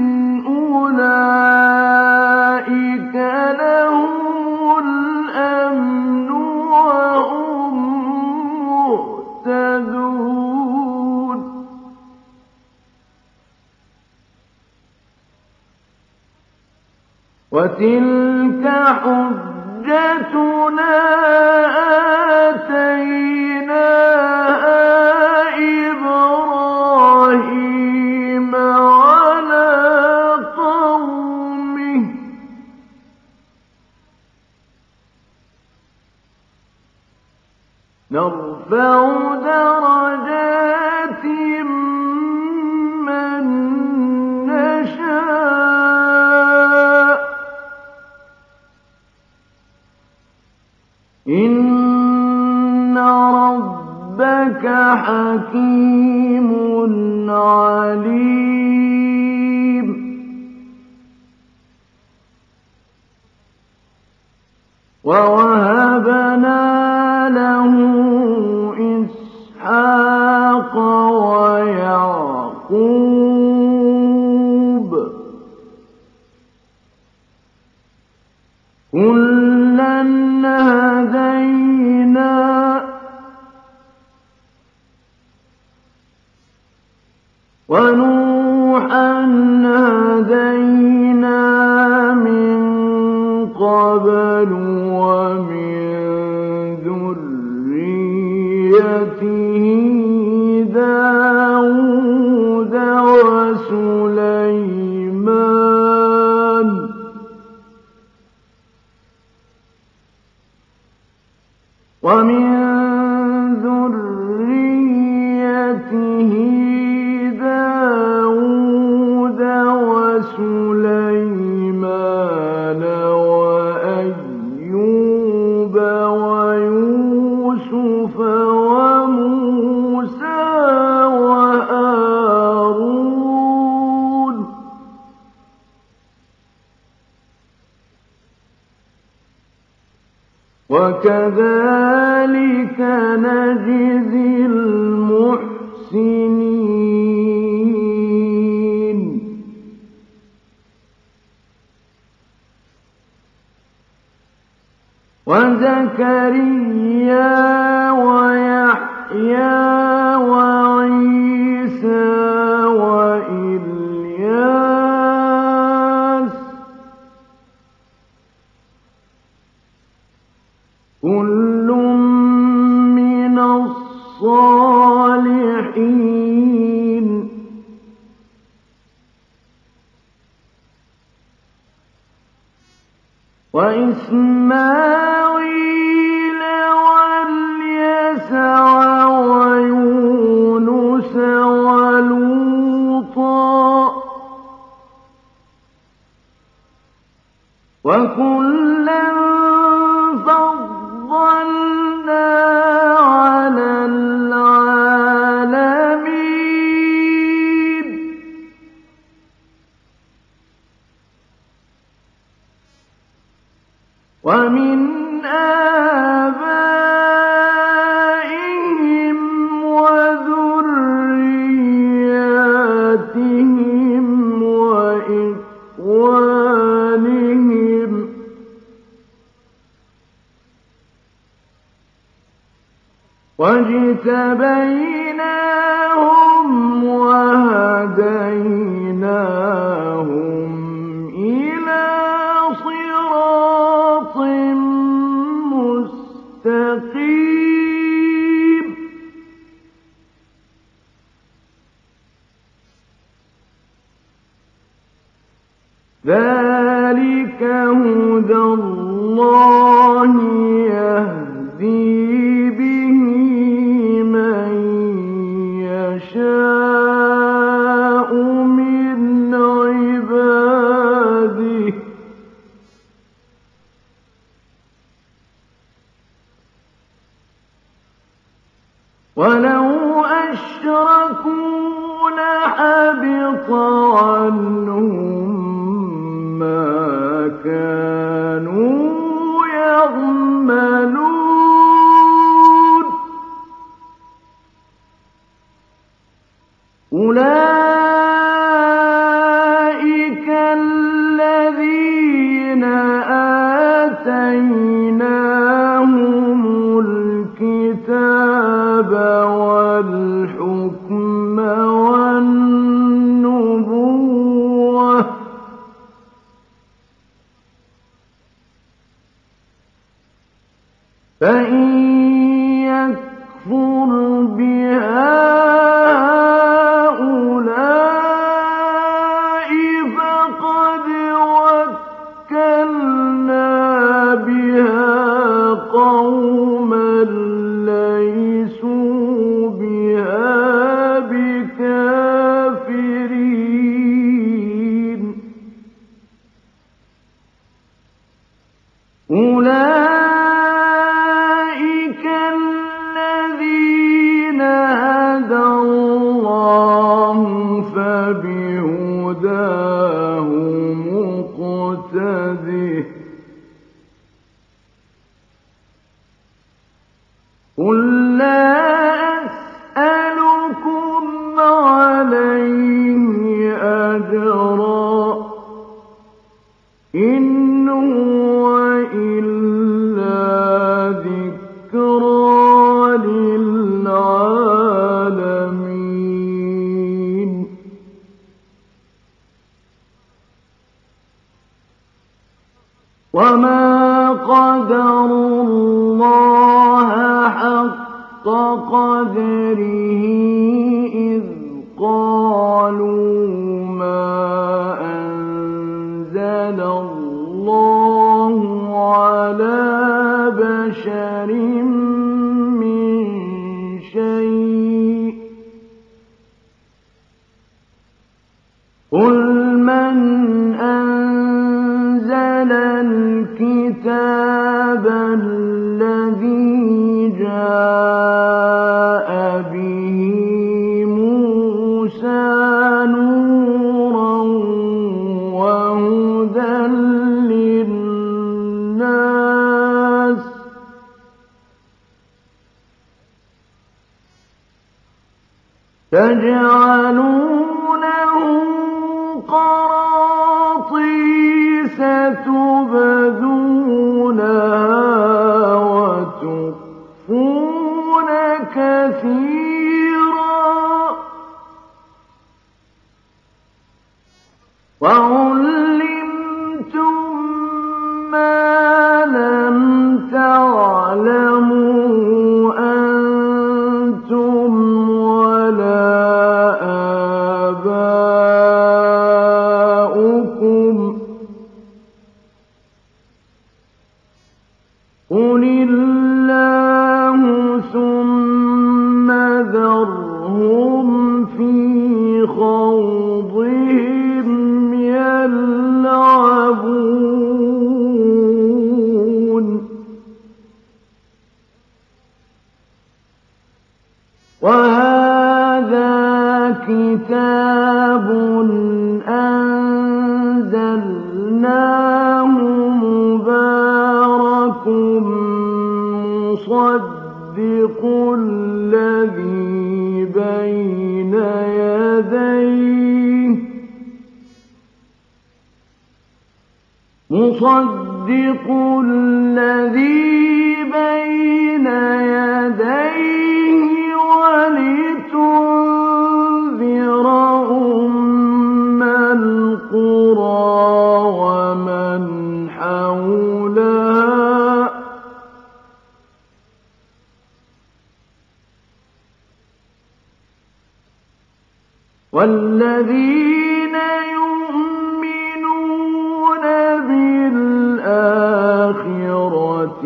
أُولَٰئِكَ لَهُمُ الْأَمْنُ وَهُم مُّهْتَدُونَ وتلك حجتنا آتيناها إبراهيم على قومه نرفع درجات من نشاء إن ربك حكيم عليم ووهبنا له إسحاق ويعقوب كلا هدينا ونوحا هدينا من قبل ومن ذريته داود وسليمان ومن ذريته داود وسليمان وأيوب ويوسف وموسى وهارون وكذلك نجزي المحسنين وزكريا ويحيى وعيسى وإلياس كل من الصالحين وإسماعيل واليسع ويونس ولوطا وكلا فضلنا على العالمين ومن آبائهم وذرياتهم وإخوانهم واجتبيناهم وهديناهم إلى صراط مستقيم ذلك هدى الله يهدي به من يشاء من عباده ولو أشركوا لحبط عنهم ما كانوا يعملون أولئك الذين آتيناهم الكتاب والحكم والنبوة بها هؤلاء فقد وكلنا بها قوما ليسوا بها بكافرين أولئك الذين هدى الله فبهداه مقتده قل لا أسألكم عليه أجرا إن هو إلا ذكرى للعالمين وما قدروا الله حق قدره إذ قالوا ما أنزل الله على بشر من شيء قل من أنزل الكتاب الذي جاء به موسى نورا وهدى للناس تجعلونه قراطيس تبدونها وتخفون كثيرا وعلمتم ما لم تعلموا أنتم ولا آباؤكم قل الله ثم ذرهم في خوضهم يلعبون وهذا كتاب أنزلناه مبارك مصدق الذي بين يديه ولتنذر أم القرى ومن حولها والذين يؤمنون بالآخرة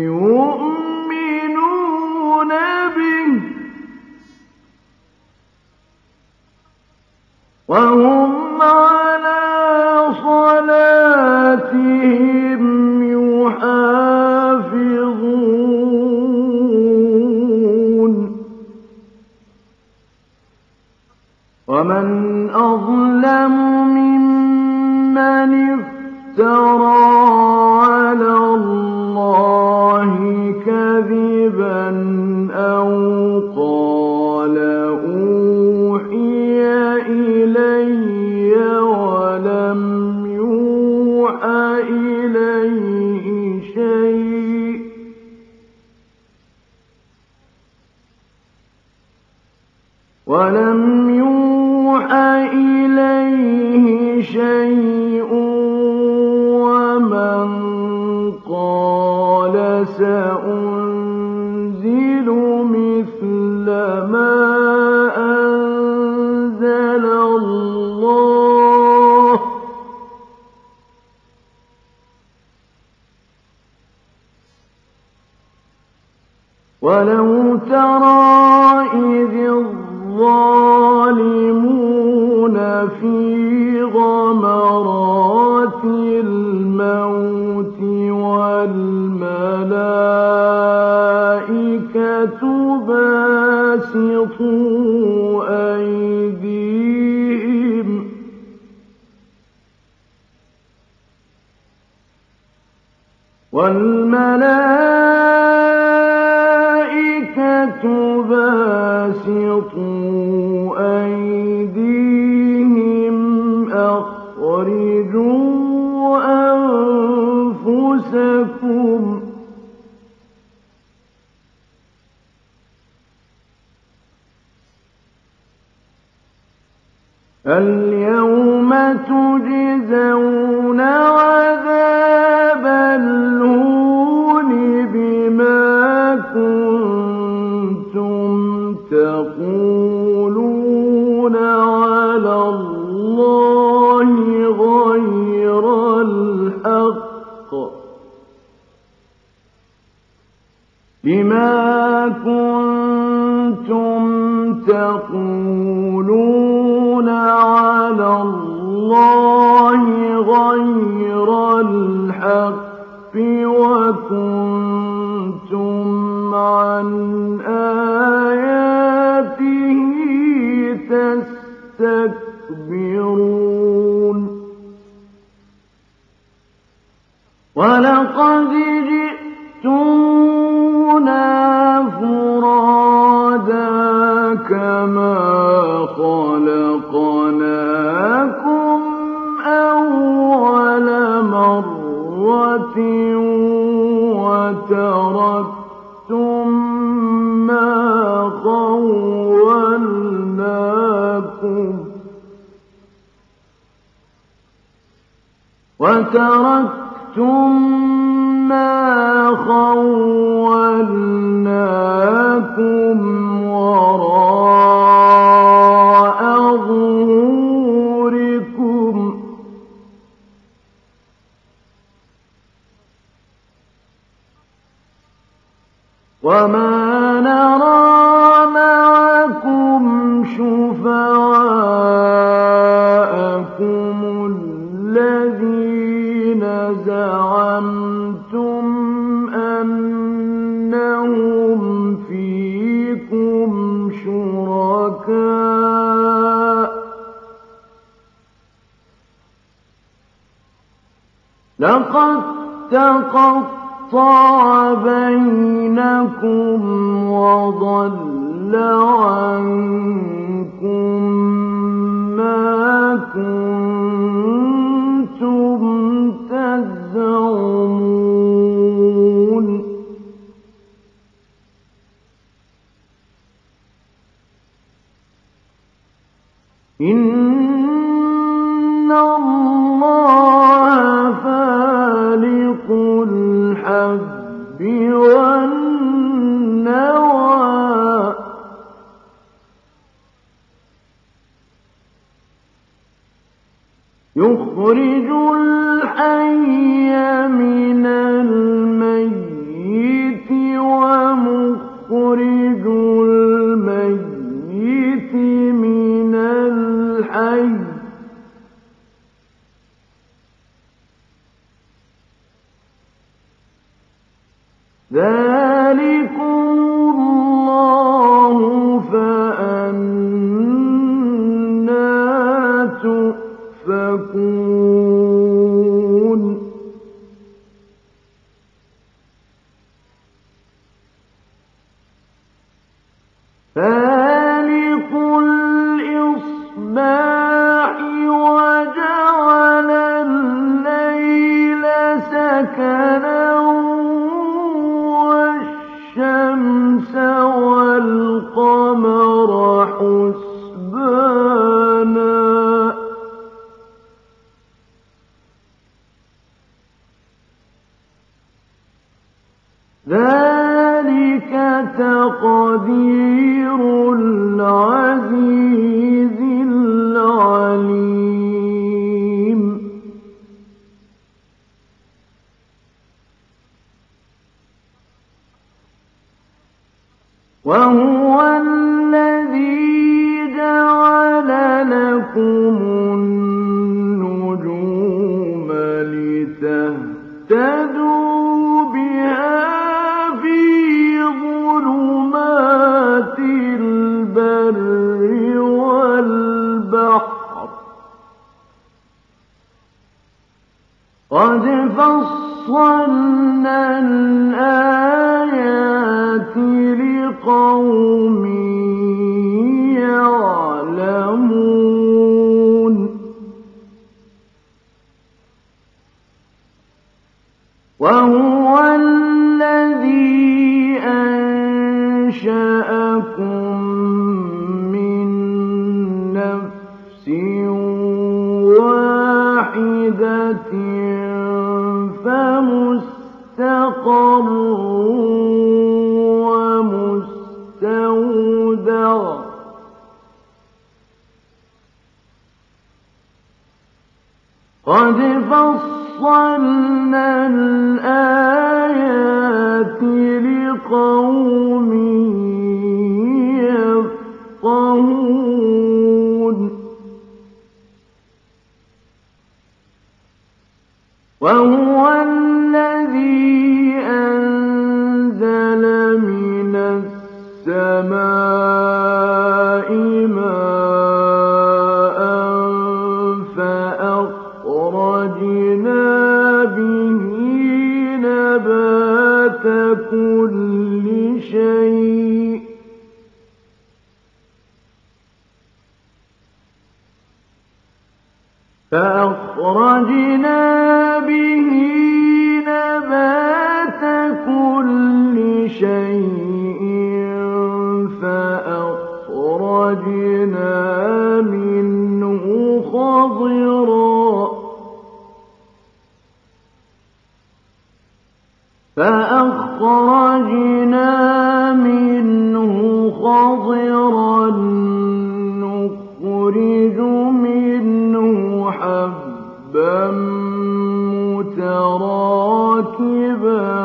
يؤمنون به وهم على صلاتهم يحافظون ومن أظلم ممن افترى على الله كذبا أو قال أوحي إلي ولم يوحى إليه شيء ومن قال سأنزل مثل ما أنزل الله ولو ترى إذ الظالمون في غمرات الموت والملائكة باسطوا أيديهم أخرجوا أنفسكم اليوم تجزون عذاب الهون بما كنتم تقولون على الله غير الحق بما كنتم تقولون على الله غير الحق وكنتم عن آياته تستكبرون ولقد جئتمونا فرادا كما خلقناكم أول مرة وتركتم ما خولناكم وراء ظهوركم وما نرى معكم شفعاءكم الذين زعمتم أنهم فيكم شركاء لقد تقطع بينكم وضل عنكم ما كنتم تزعمون إن الله فالق الحب والنوى يخرج الحي من الميت ومخرج الميت من الحي ذلكم الله فأنى تؤفكون البر والبحر قد فصلنا الآيات لقوم يعلمون وهو الذي أنشأكم من نفس واحدة فمستقر ومستودع قد فصلنا الآيات لقوم يفقهون وهو الذي أنزل من السماء ماء فأخرجنا به نبات كل شيء فأخرجنا منه خضرا نخرج منه حبا متراكبا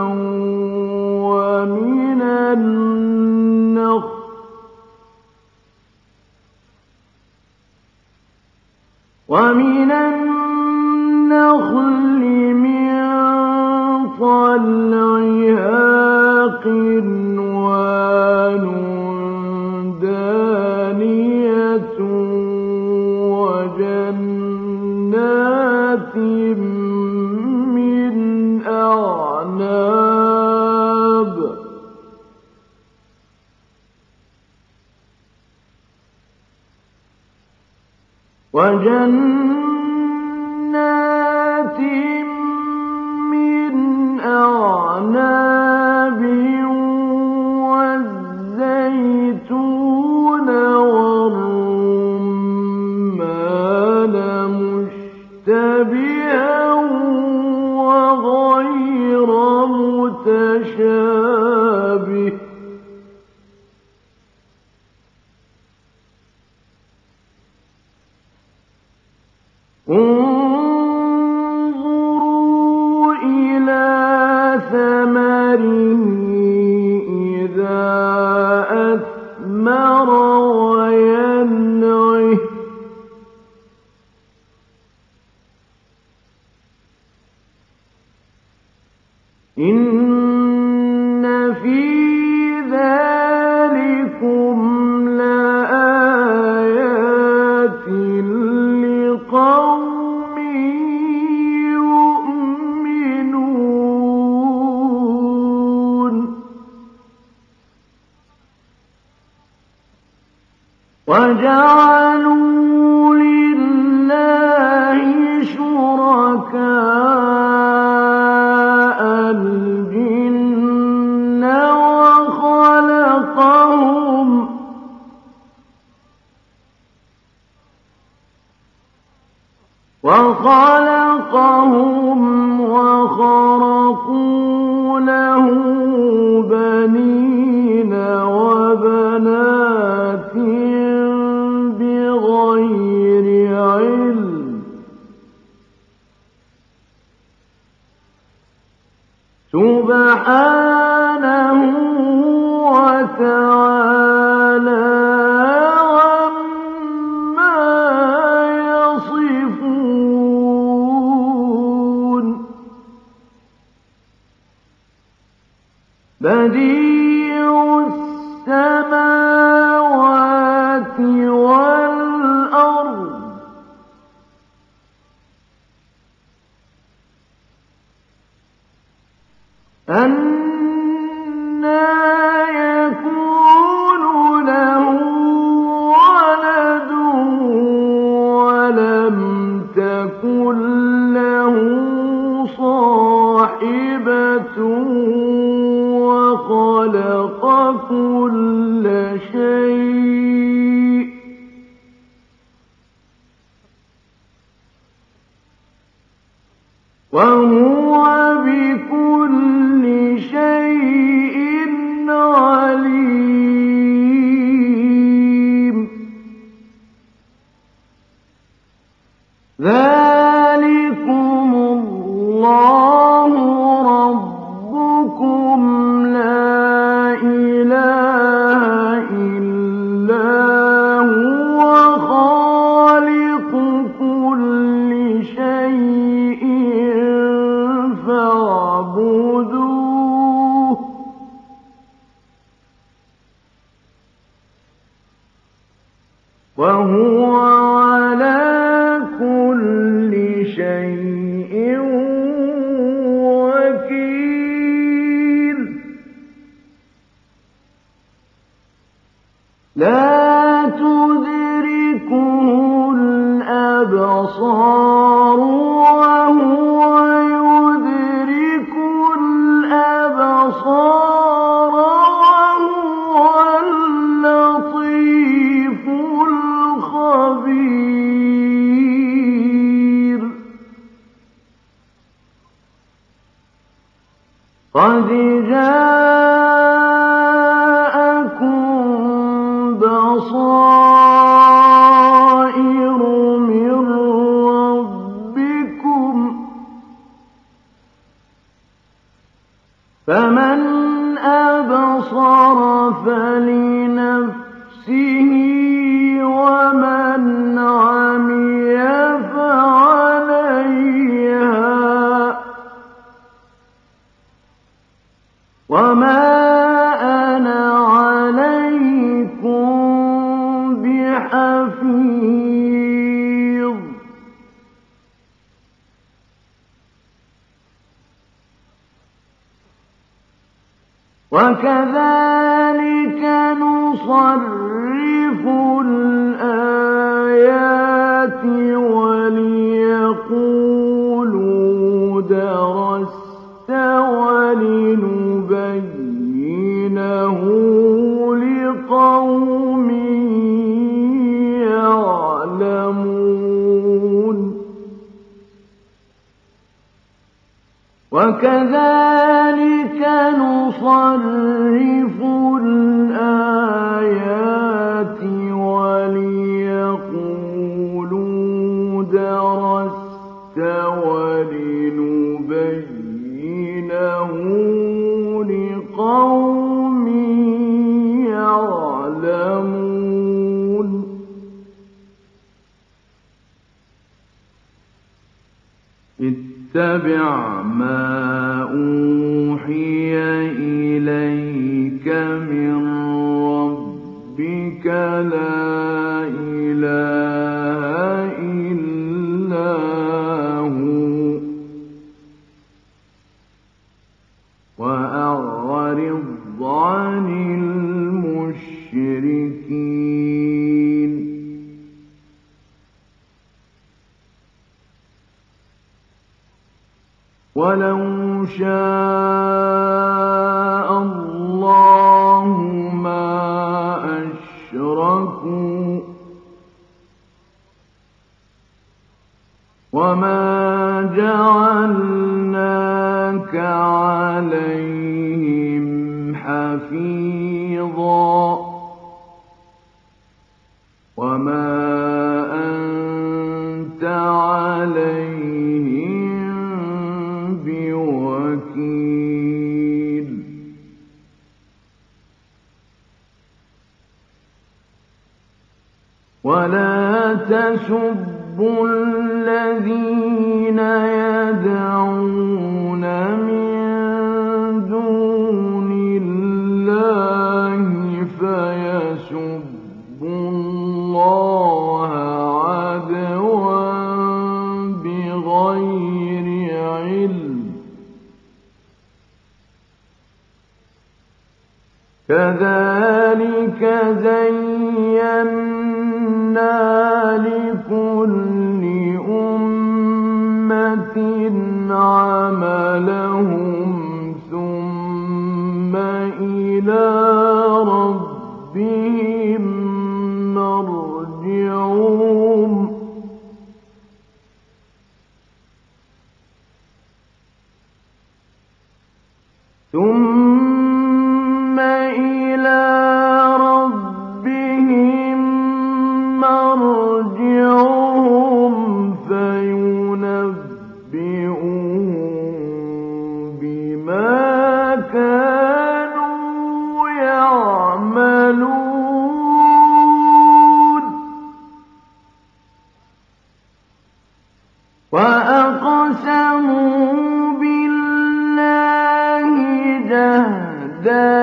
ومن النخل من طلعها قنوان دانية وجنات من أعناب والزيتون والرمان مشتبها وغير متشابه انظروا إلى ثمره إذا أثمر وينعه إن في ذلكم لآيات لقوم يؤمنون وجعلوا لله شركاء الجن وخلقهم وخرقوا له بنين وبنات بغير علم سبحانه وتعالى عما يصفون بديع السماوات وهو بكل شيء عليم. ذلكم الله ربكم لا إله إلا هو خالق كل شيء فاعبدوه وهو على كل شيء وكيل. لا تدركه الأبصار وهو يدرك الأبصار وهو اللطيف الخبير. قد جاءكم بصائر من ربكم فمن أبصر فلنفسه ومن عمي فعليها وما أنا عليكم بحفيظ. وكذلك نصرف الآيات وليقولوا درست ولنبينه لقوم يعلمون. وكذلك نصرف الآيات وليقولوا درست ولنبينه لقوم يعلمون. اتبع ما أوحي إليك من ربك لا إله إلا هو وأعرض عن المشركين. ولو شاء الله ما أشركوا وما جعلناك عليهم حفيظا وما أنت عليهم بوكيل. ولا تسبوا الذين يدعون من دون الله فيسبوا الله عدوا بغير علم كذلك زينا لكل أمة عملهم ثم إلى ربهم مرجعهم وأقسموا بالله جهد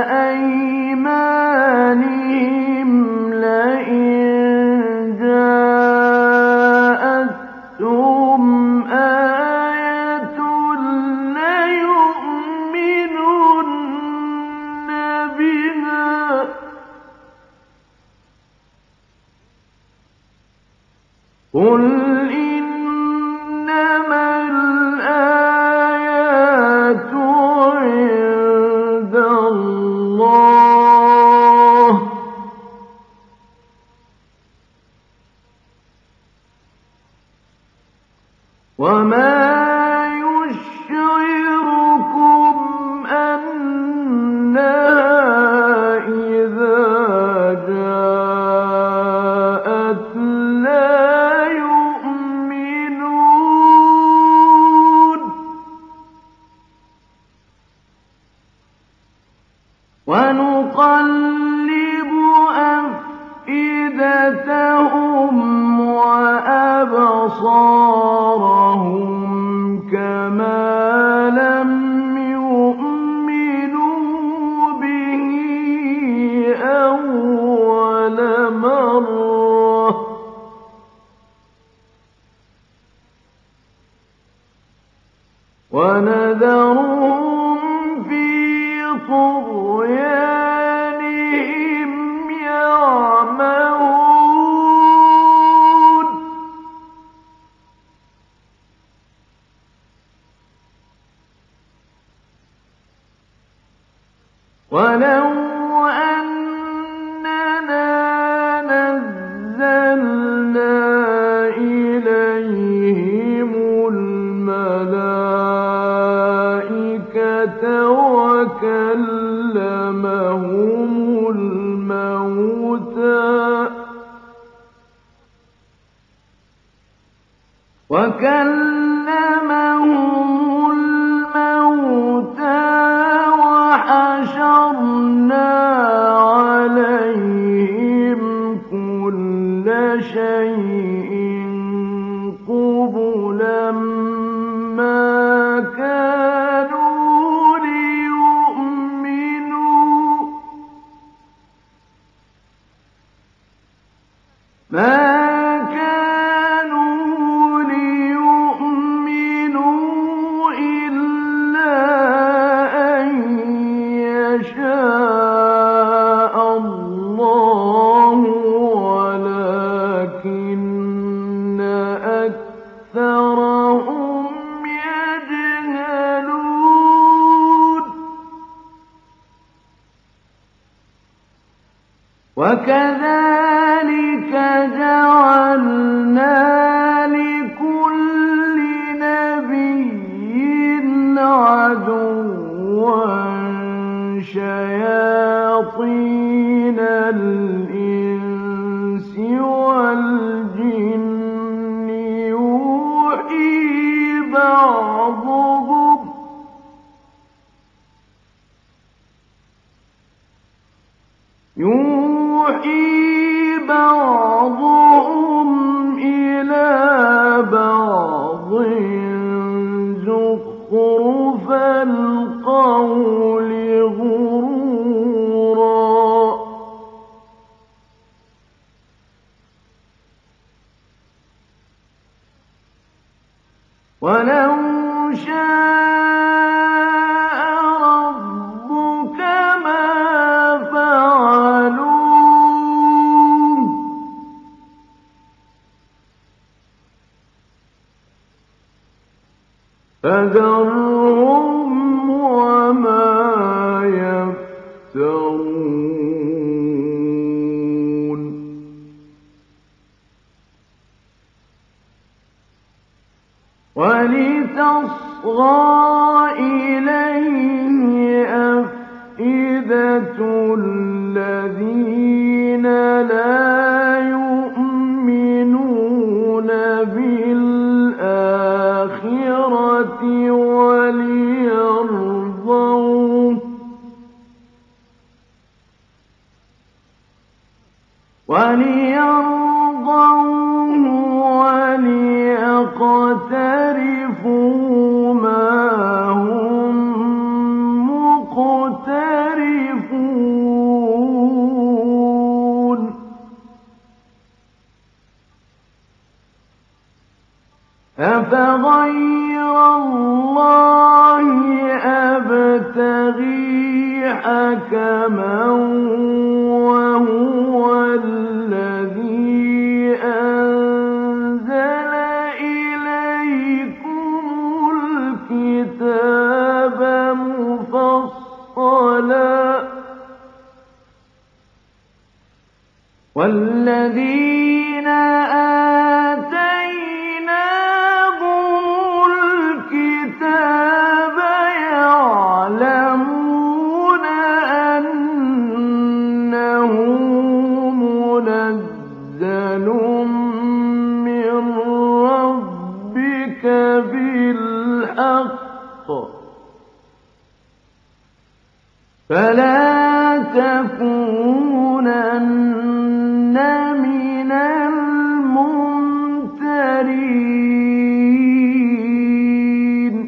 أيمانهم لئن جاءتهم آية ليؤمنن بها قل إنما الآيات عند الله وما يشعركم أنها إذا جاءت لا يؤمنون ونقلب أفئدتهم وأبصارهم كما لم يؤمنوا به أول مرة ونذرهم في طغيانهم يعمهون ولو أننا نزلنا إليهم الملائكة وكلمهم الموتى وحشرنا عليهم كل شيء قبلا ما كانوا ليؤمنوا إلا أن يشاء الله ولكن أكثرهم يجهلون وكذلك جعلنا لكل نبي عدوا شياطين الإنس والجن يوحي بعضهم إلى بعض زخرف القول غرورا ولو شاء ربك ما فعلوه فذرهم وما يفترون ولتصغى إليه أفئدة الذين لا يؤمنون بالآخرة وليرضوه وليقترفوا ليقترفوا ما هم مقترفون أفغير الله أبتغي حكما وهو الذي أنزل إليكم الكتاب مفصلا والذين آتيناهم الكتاب يعلمون أنه منزل من ربك بالحق فلا تكونن من الممترين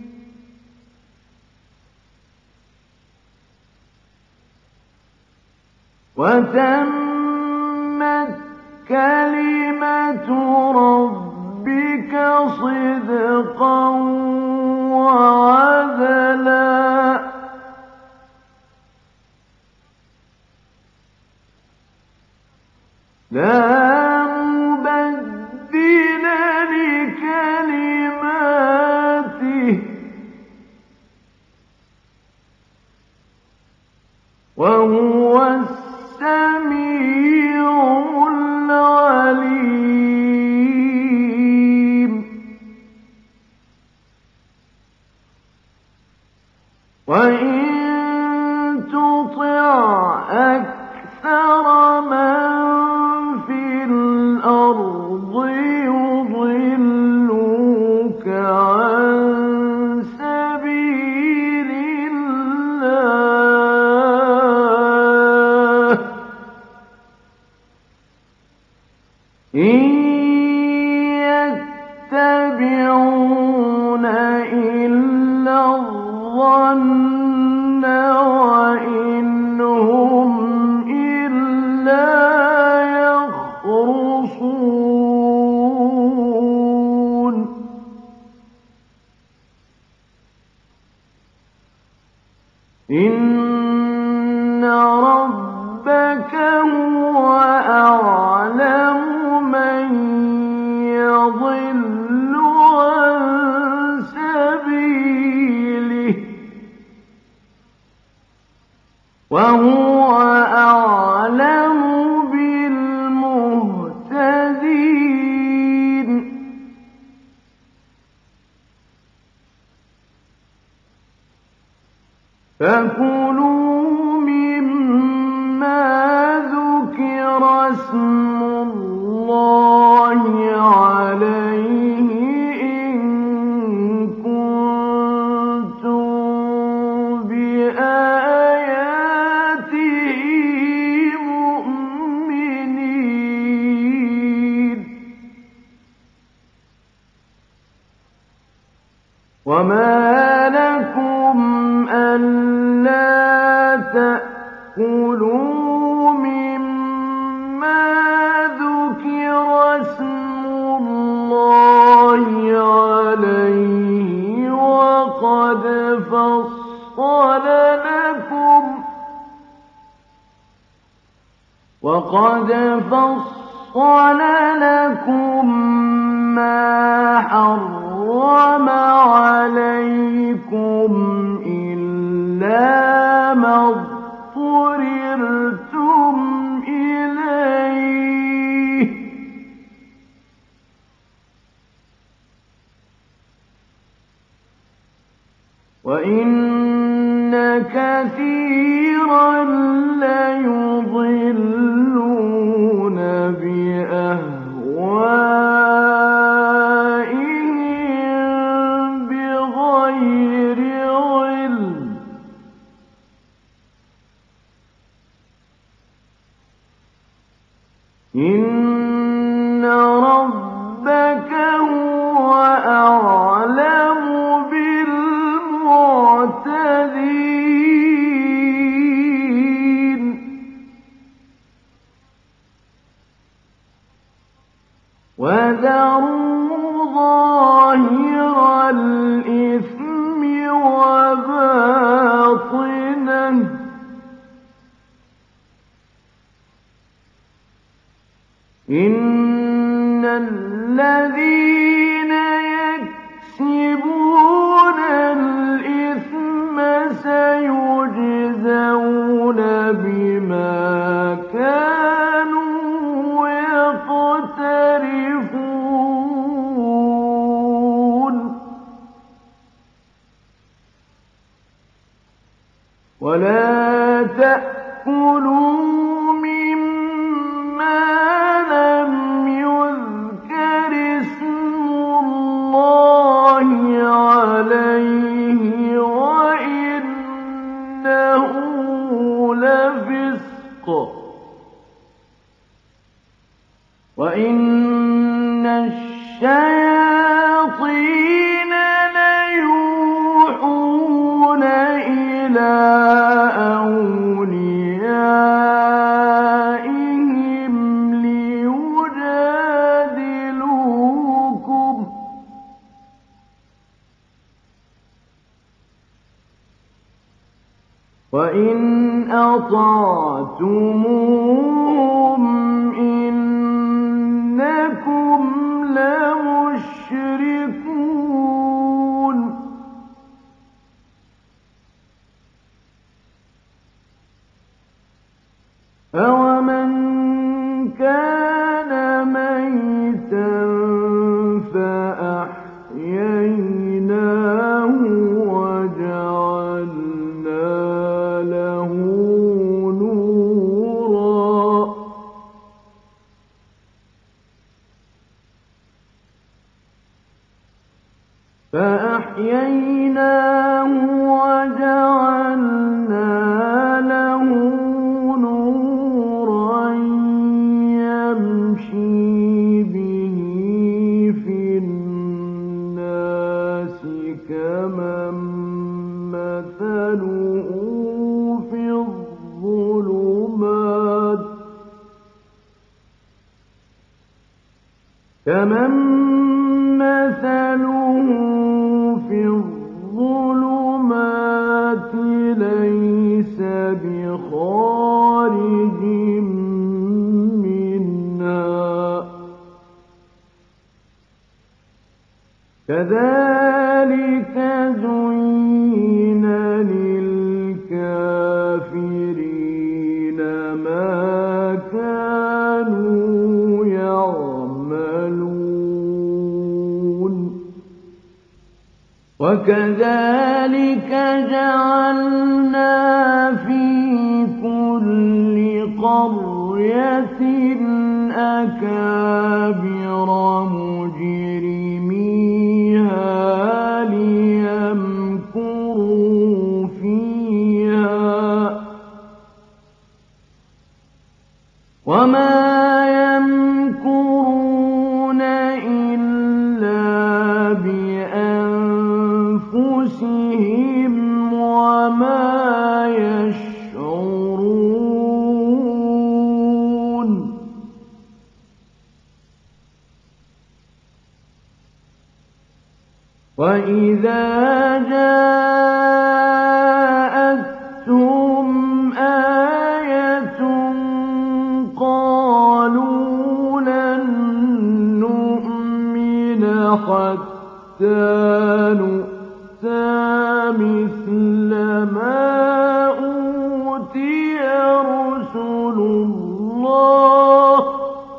وتمت كلمة ربك صدقا وعدلا لا مبدل لكلماته وهو السميع العليم وإن تطع أكثر من في الأرض يضلوك عن سبيل الله إن يتبعون إلا الظن وإن هم إلا يخرصون إن ربك هو أعلم من يضل عن سبيله وهو أعلم بالمهتدين فكلوا مما ذكر اسم الله عليه إن كنتم بآياته مؤمنين وما لكم ألا تأكلوا مما ذكر اسم الله عليه وقد فصل لكم ما حرم عليكم إلا ما اضطررتم إليه وإن كثيرا ليضلون بأهوائهم بغير علم إن ربك هو وذروا ظاهر الإثم وباطنه إن الذين يكسبون الإثم سيجزون بما كانوا يقترفون ولا تأكلوا مما لم يذكر اسم الله عليه وإنه لفسق وإن الشياطين ليوحون إلى أوليائهم ليجادلوكم وإن أطعتموهم إنكم لمشركون أَوَمَنْ كَانَ مَيْتًا فَأَحْيَيْنَاهُ وَجَعَلْنَا لَهُ نُورًا يَمْشِي بِهِ فِي النَّاسِ كَمَن مَّثَلُهُ فِي الظُّلُمَاتِ لَيْسَ بِخَارِجٍ مِّنْهَا كَذَٰلِكَ زُيِّنَ لِلْكَافِرِينَ مَا كَانُوا يَعْمَلُونَ وَكَذَٰلِكَ جَعَلْنَا فِي كُلِّ قَرْيَةٍ أَكَابِرَ مُجْرِمِيهَا لِيَمْكُرُوا فِيهَا وَمَا يَمْكُرُونَ إِلَّا بِأَنفُسِهِمْ وَمَا يَشْعُرُونَ وَإِذَا جَاءَتْهُمْ آيَةٌ قَالُوا لَن نُّؤْمِنَ حَتَّىٰ نُؤْتَىٰ مِثْلَ مَا أُوتِيَ رُسُلُ اللَّهِ ۘ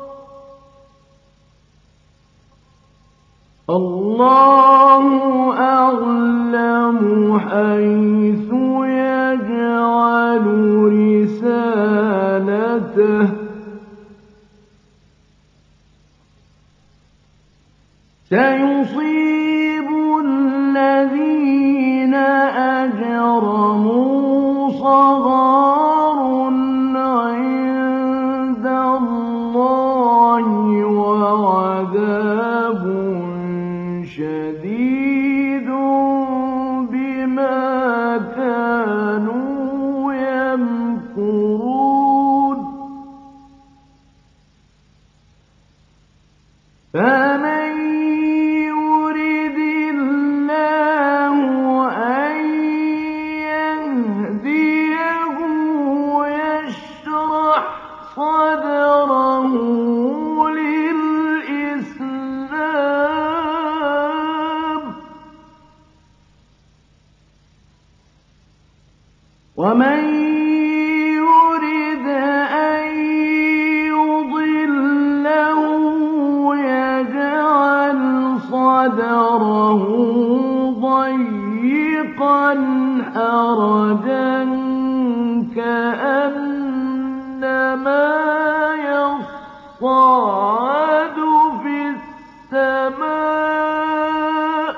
اللَّهُ أَعْلَمُ حَيْثُ يَجْعَلُ رِسَالَتَهُ ۗ سَيُصِيبُ الَّذِينَ أَجْرَمُوا صَغَارٌ عِندَ اللَّهِ وَعَذَابٌ شَدِيدٌ بِمَا كَانُوا يَمْكُرُونَ. فمن يرد الله أن يهديه يشرح صدره للإسلام ومن يرد أن يضله يجعل صدره ضيقا حرجا كأنما يصعد في السماء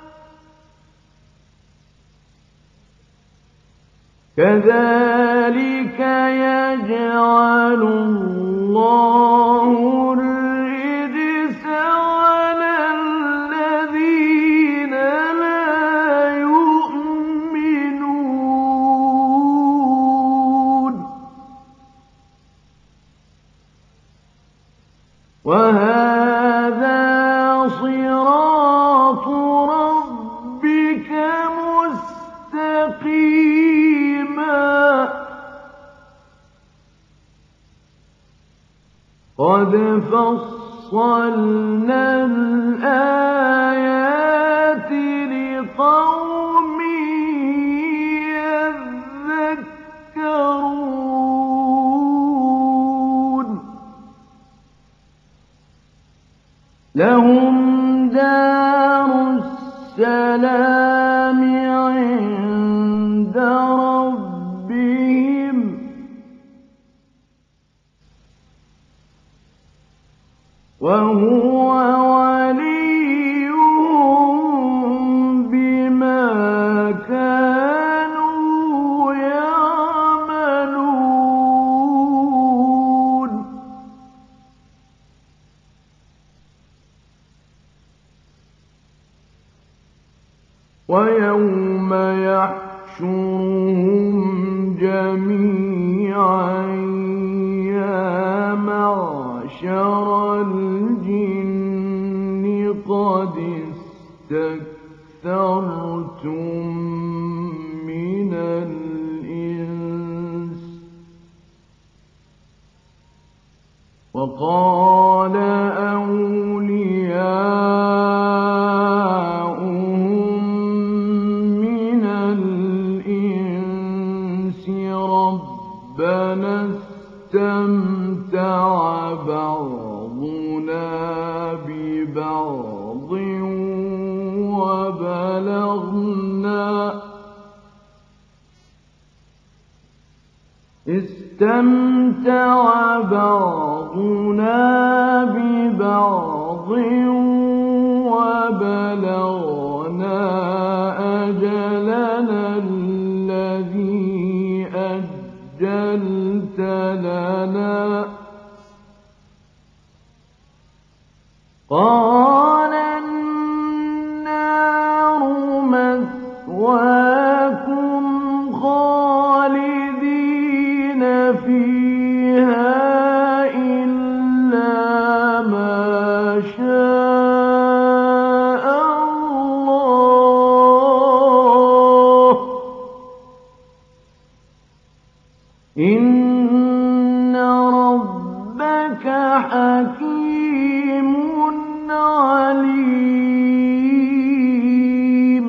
كذلك يجعل الله الرجس على الذين لا يؤمنون وهذا صراط ربك مستقيما قد فصلنا الآيات لقوم يذكرون لهم دار السلام عند ربهم وهو وليهم بما كانوا يعملون ويوم يحشرهم جميعا يا معشر الجن قد استكثرتم من الإنس وقال أولياؤهم من الإنس ربنا استمتع بعضنا ببعض وبلغنا أجلنا الذي أجلت لنا قال النار مثواكم خالدين فيها إلا ما شاء الله إن ربك حكيم عليم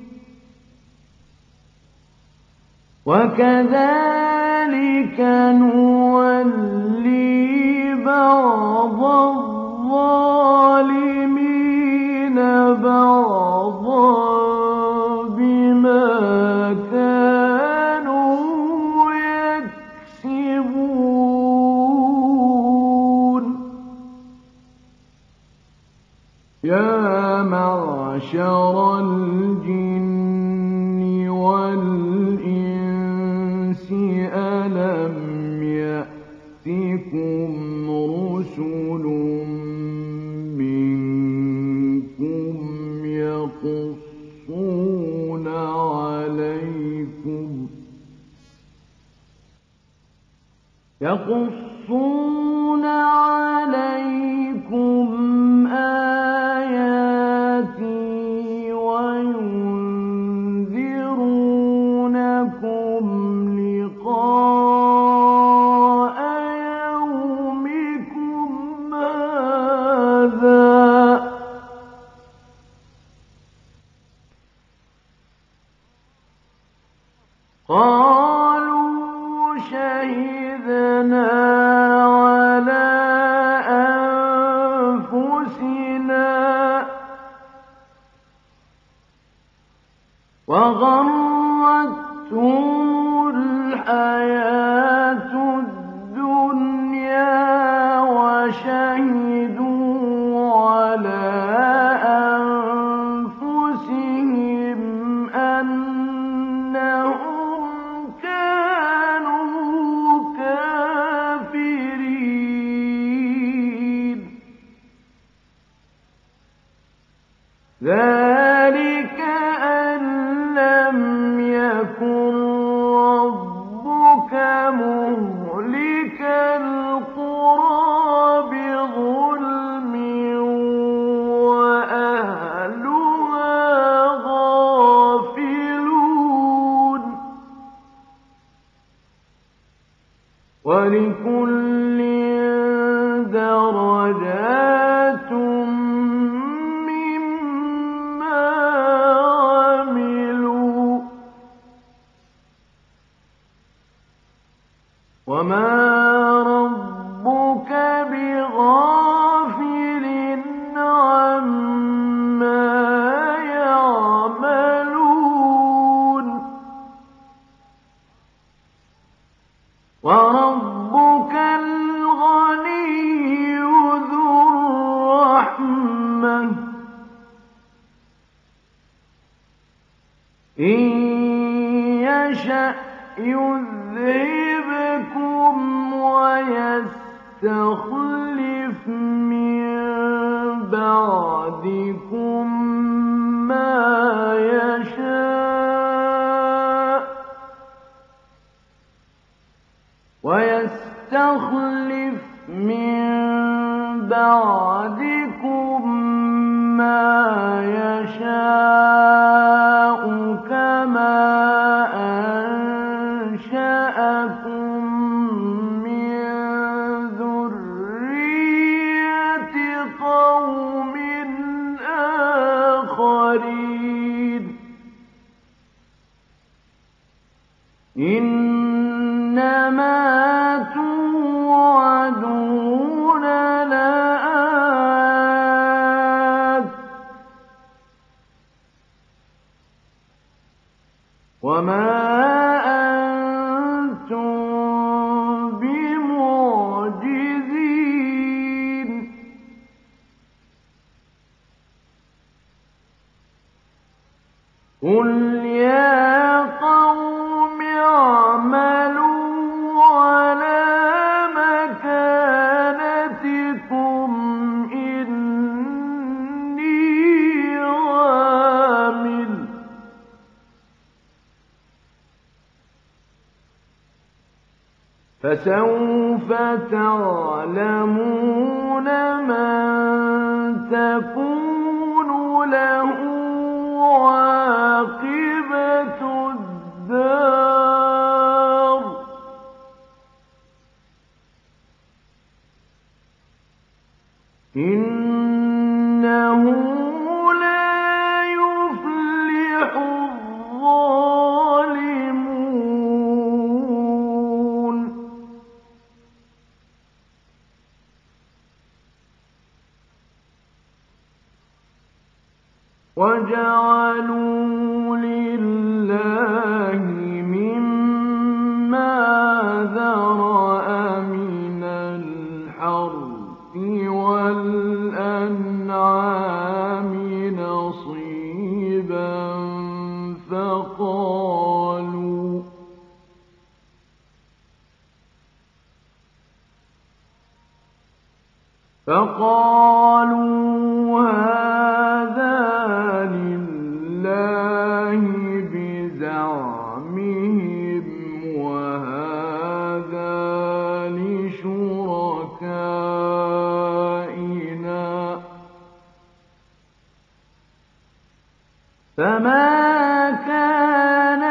وكذلك نولي بعض الظالمين بعضا بما كانوا يكسبون يا معشر الجن والإنس ألم يأتكم رسل منكم يقصون عليكم وغرتهم الحياة الدنيا وشهدوا على أنفسهم أنهم كانوا كافرين ذلك أن لم يكن ربك مهلك القرى بظلم وأهلها غافلون ولكل درجات وما ربك بغافل عما يعملون وربك الغني ذو الرحمة إن يشأ يذهبكم ويستخلف من بعدكم ما يشاء كما أنشأكم من ذرية قوم آخرين إنما توعدون لآت وما أنتم بمعجزين قل يا قوم اعملوا على مكانتكم إني عامل فسوف تعلمون من تكون له عاقبة الدار إنه لا يفلح الظالمون وجعلوا لله مما ذرأ من الحرث والأنعام نصيبا فقالوا هذا لله بزعمهم وهذا لشركائنا فما كان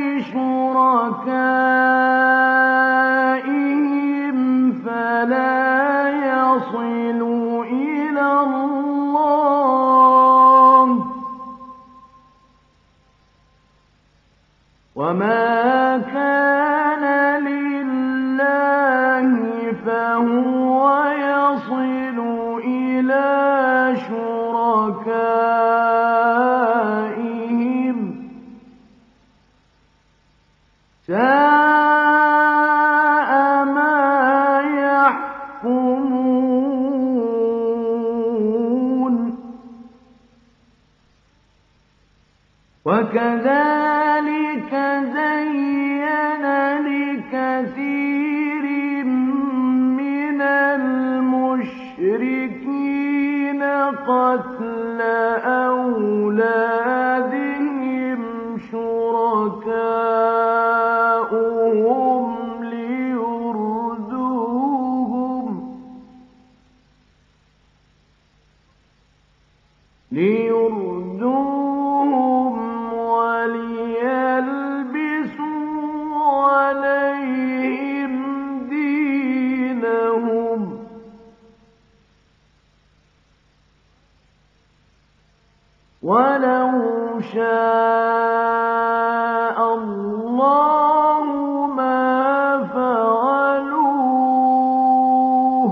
لشركائهم فلا يصل إلى الله وما كان لله فهو يصل إلى شركائهم وكذلك زين لكثير من المشركين قتل أولادهم شركاؤهم ليردوهم وليلبسوا عليهم دينهم ولو شاء الله ما فعلوه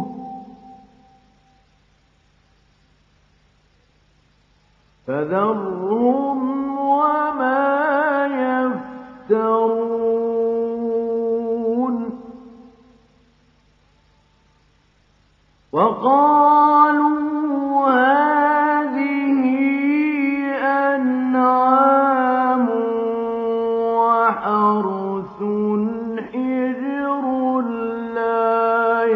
فذرهم وما يفترون وقالوا هذه أنعام وحرث حجر لا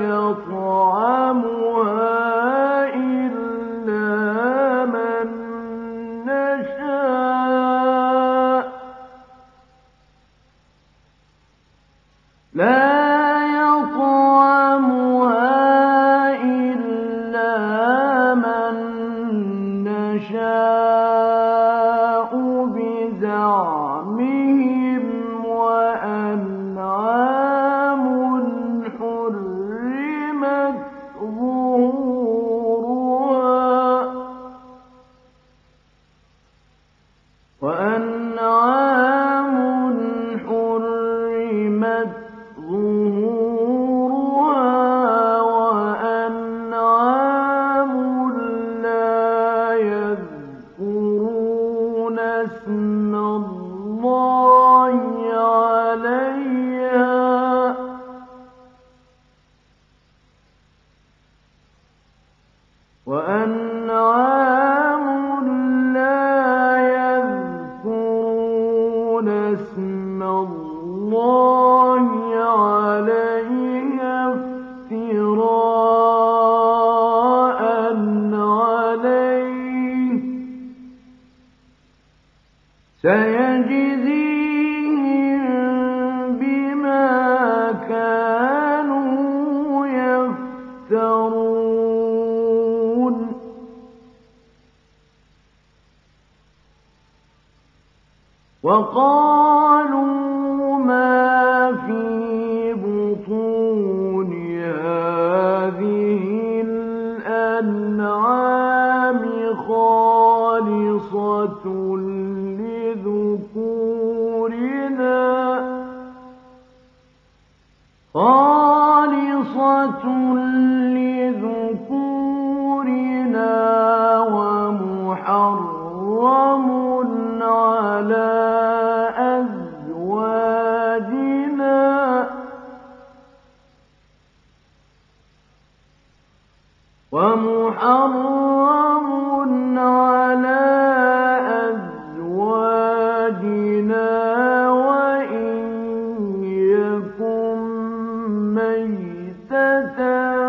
يطعمها إلا من نشاء بزعمهم وأنعام حرمت ظهورها وأنعام لا يذكرون اسم الله عليها اسم الله عليها افتراء عليه سيجزيهم بما كانوا يفترون وقالوا ما في بطون هذه الأنعام خالصة لذكورنا ومحرم على أزواجنا وإن يكن ميتة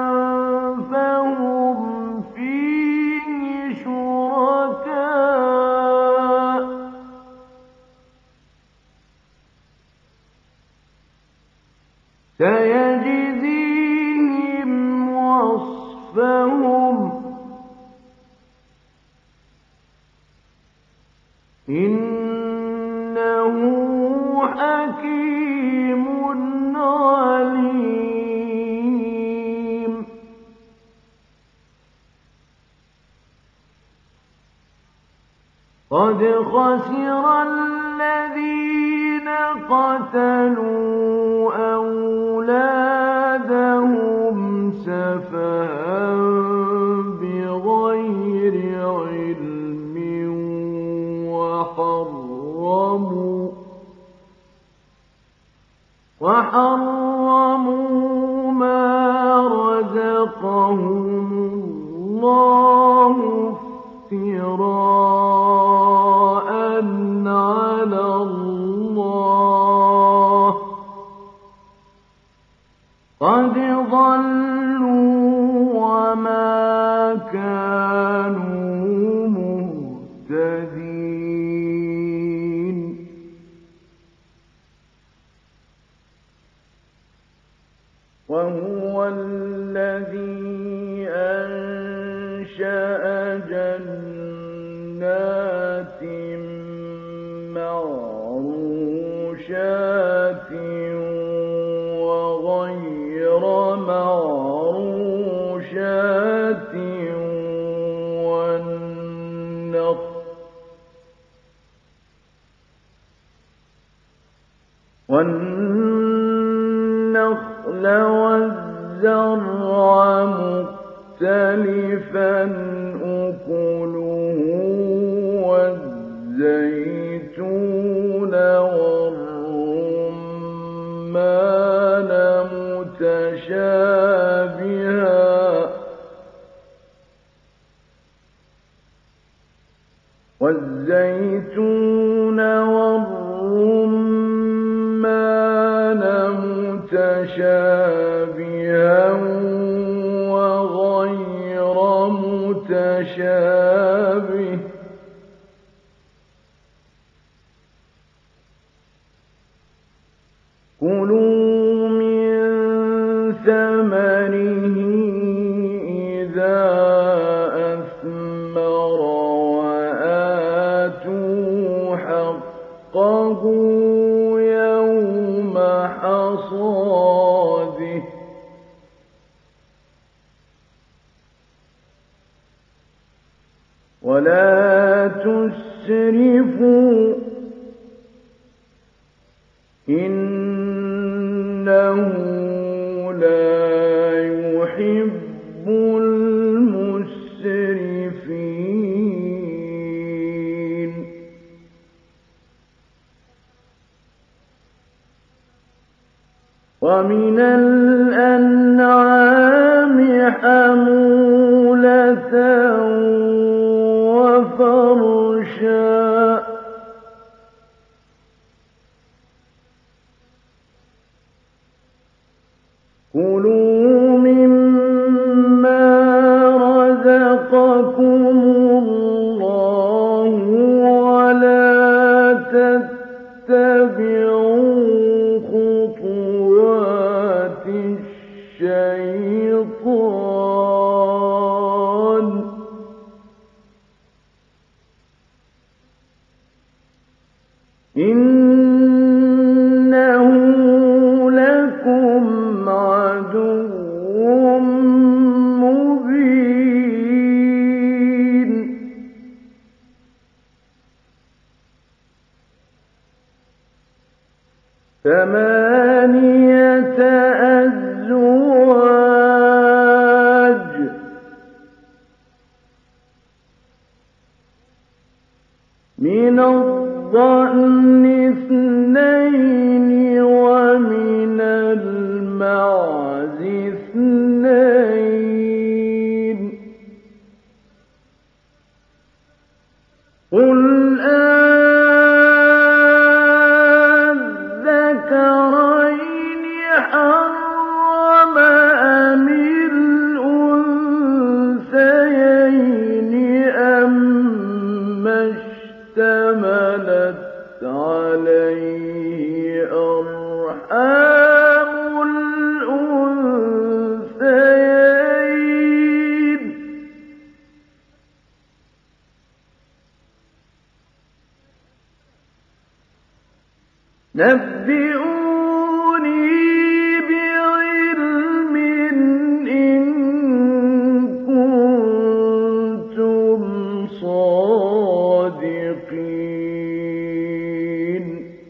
فهم فيه شركاء سيجزيهم وصفهم إنه حكيم عليم قد خسر الذين قتلوا أولادهم سفها بغير علم وحرموا ما رزقهم الله افتراء جنات معروشات وغير معروشات والنخل والزرع مختلفا أكله والزيتون والرمان متشابها وغير متشابه كلوا من ثمره إذا أثمر وآتوا حقه يوم حصاده ولا تسرفوا إنه لا يحب المسرفين ومن الأنعام حمولة وفرشا كلوا مما رزقكم الله ولا تتبعوا خطوات الشيطان إنه لكم عدو مبين ثمانية أزواج من الضأن اثنين ومن المعز اثنين قل أذكرين حرم أم الأنثيين أما اشتملت عليه أرحام الأنثيين نبئوني بعلم إن كنتم صادقين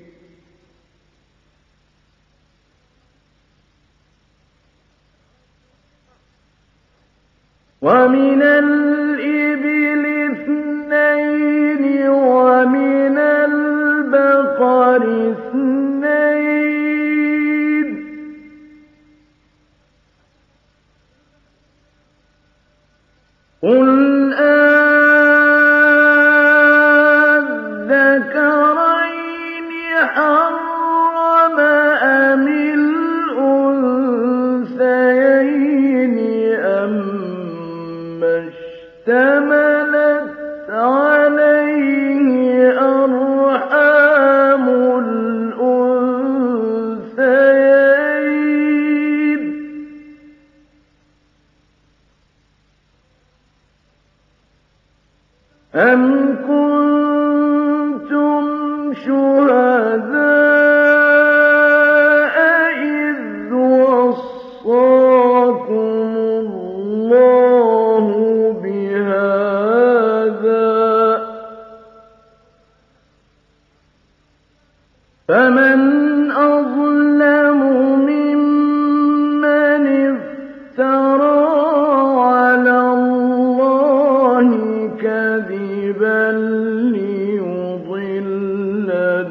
ومن الإبل اثنين ومن البقر اثنين قل أذكرين حرم أم الأنثيين أما اشتملت عليه أرحام الأنثيين أَمْ كُنتُمْ شُهَدَاءَ إِذْ وَصَّاكُمُ اللَّهُ بِهَٰذَا ۚ فَمَنْ أَظْلَمُ مِمَّنِ افْتَرَىٰ عَلَى اللَّهِ كَذِبًا لِّيُضِلَّ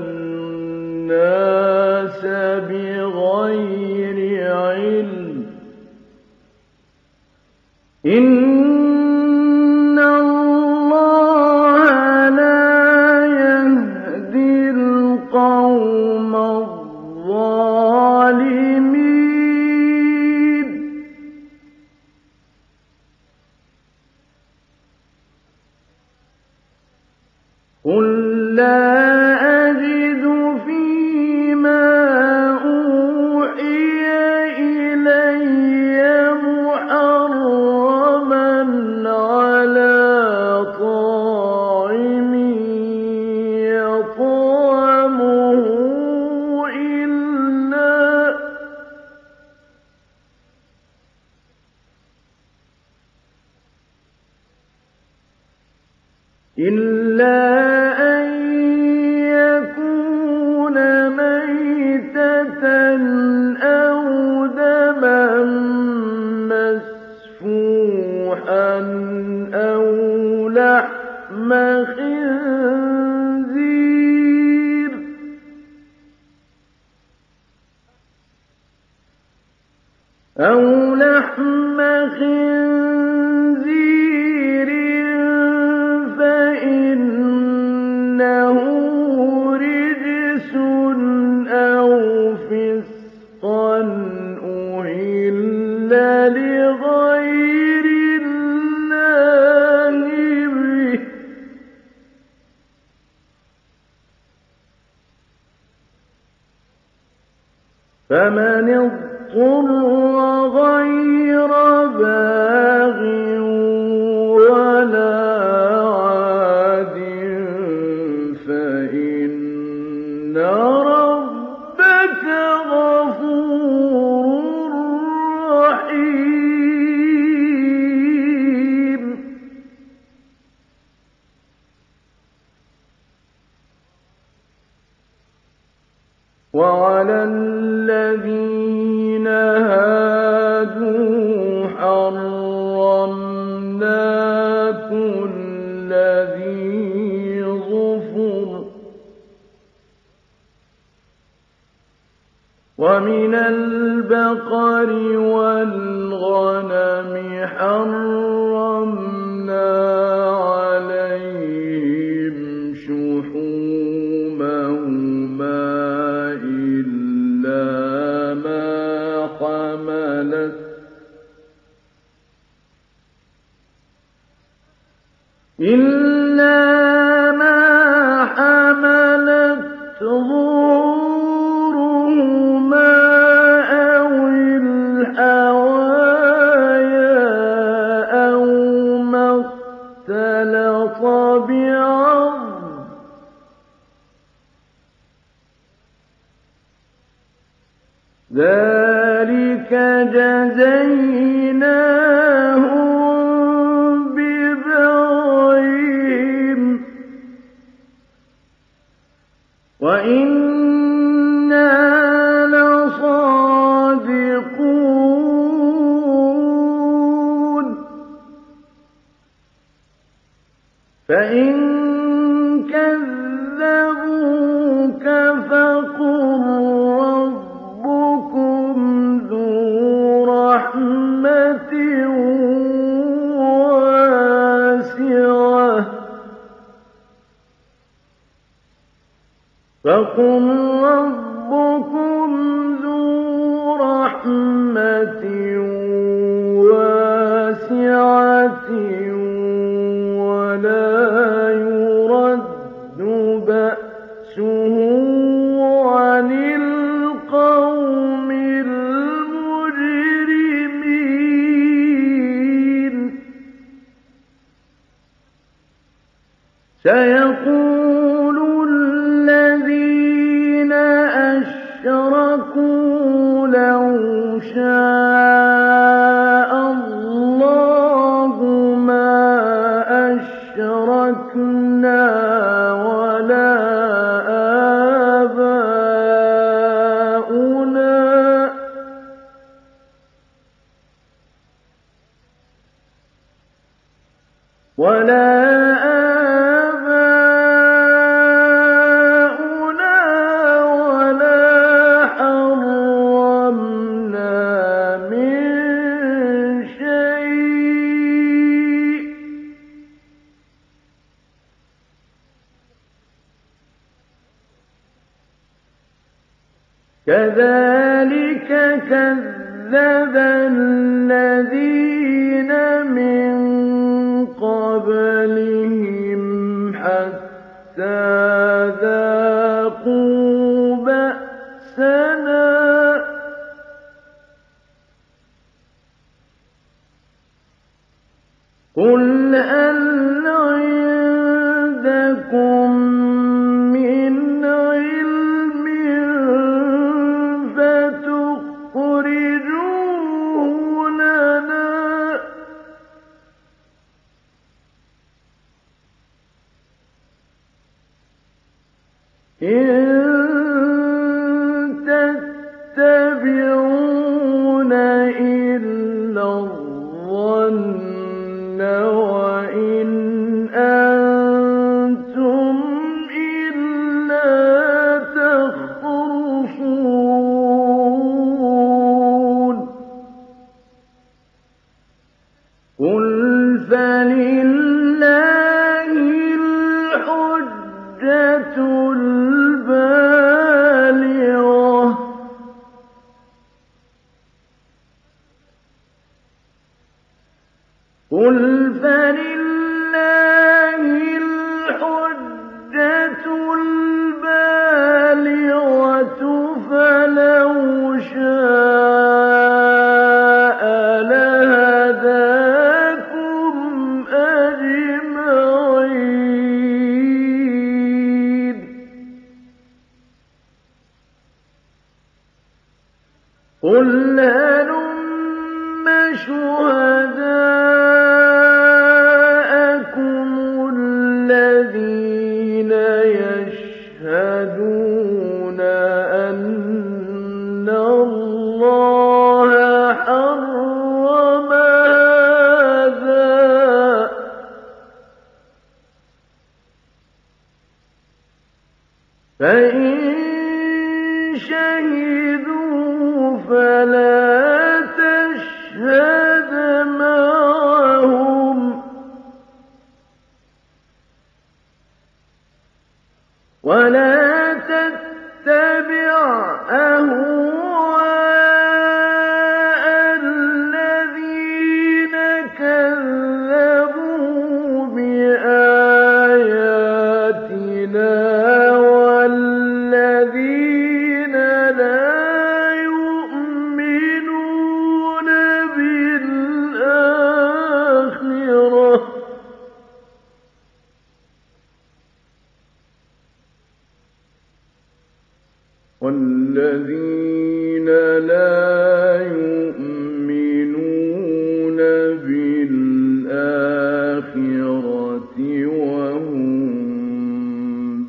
النَّاسَ بِغَيْرِ عِلْمٍ ۗ إِنَّ اللَّهَ لَا يَهْدِي الْقَوْمَ الظَّالِمِينَ. قُل لَّا أَجِدُ فِيمَا أُوحِيَ إِلَيَّ مُحَرَّمًا عَلَىٰ طَاعِمٍ يَطْعَمُهُ إِلَّا أَن يَكُونَ مَيْتَةً أَوْ دَمًا مَّسْفُوحًا أَوْ لَحْمَ خِنزِيرٍ فَإِنَّهُ رِجْسٌ أَوْ فِسْقًا أُهِلَّ لِغَيْرِ اللَّهِ بِهِ ۚ فَمَنِ اضْطُرَّ غَيْرَ بَاغٍ وَلَا عَادٍ فَإِنَّ رَبَّكَ غَفُورٌ رَّحِيمٌ. وَعَلَى الَّذِينَ هَادُوا حَرَّمْنَا كُلَّ ذِي ظُفُرٍ ۖ وَمِنَ الْبَقَرِ وَالْغَنَمِ حَرَّمْنَا عَلَيْهِمْ شُحُومَهُمَا إِلَّا مَا حَمَلَتْ ظُهُورُهُمَا أَوِ الْحَوَايَا أَوْ مَا اخْتَلَطَ بِعَظْمٍ ۚ ذَٰلِكَ جَزَيْنَاهُم بِبَغْيِهِمْ ۖ وَإِنَّا لَصَادِقُونَ. فَإِن كَذَّبُوكَ فَقُل رَّبُّكُمْ ذُو رَحْمَةٍ وَاسِعَةٍ وَلَا يُرَدُّ بَأْسُهُ عَنِ الْقَوْمِ الْمُجْرِمِينَ. سيقول الذين أشركوا لو شاء الله ما أشركنا ولا آباؤنا ولا حرمنا من شيء كذلك كذب الذين من قبلهم حتى ذاقوا بأسنا قل هل عندكم من علم فتخرجوه لنا إن تتبعون إلا الظن وإن أنتم إلا تخرصون قل فلله الحجة البالغة فلو شاء لهداكم أجمعين قل هلم شهداءكم الذين يشهدون أن الله حرم هذا فإن شهدوا فلا تشهد معهم ولا تتبع أهواء الذين كذبوا بآياتنا والذين لا يؤمنون بالآخرة والذين لا يؤمنون بالآخرة وهم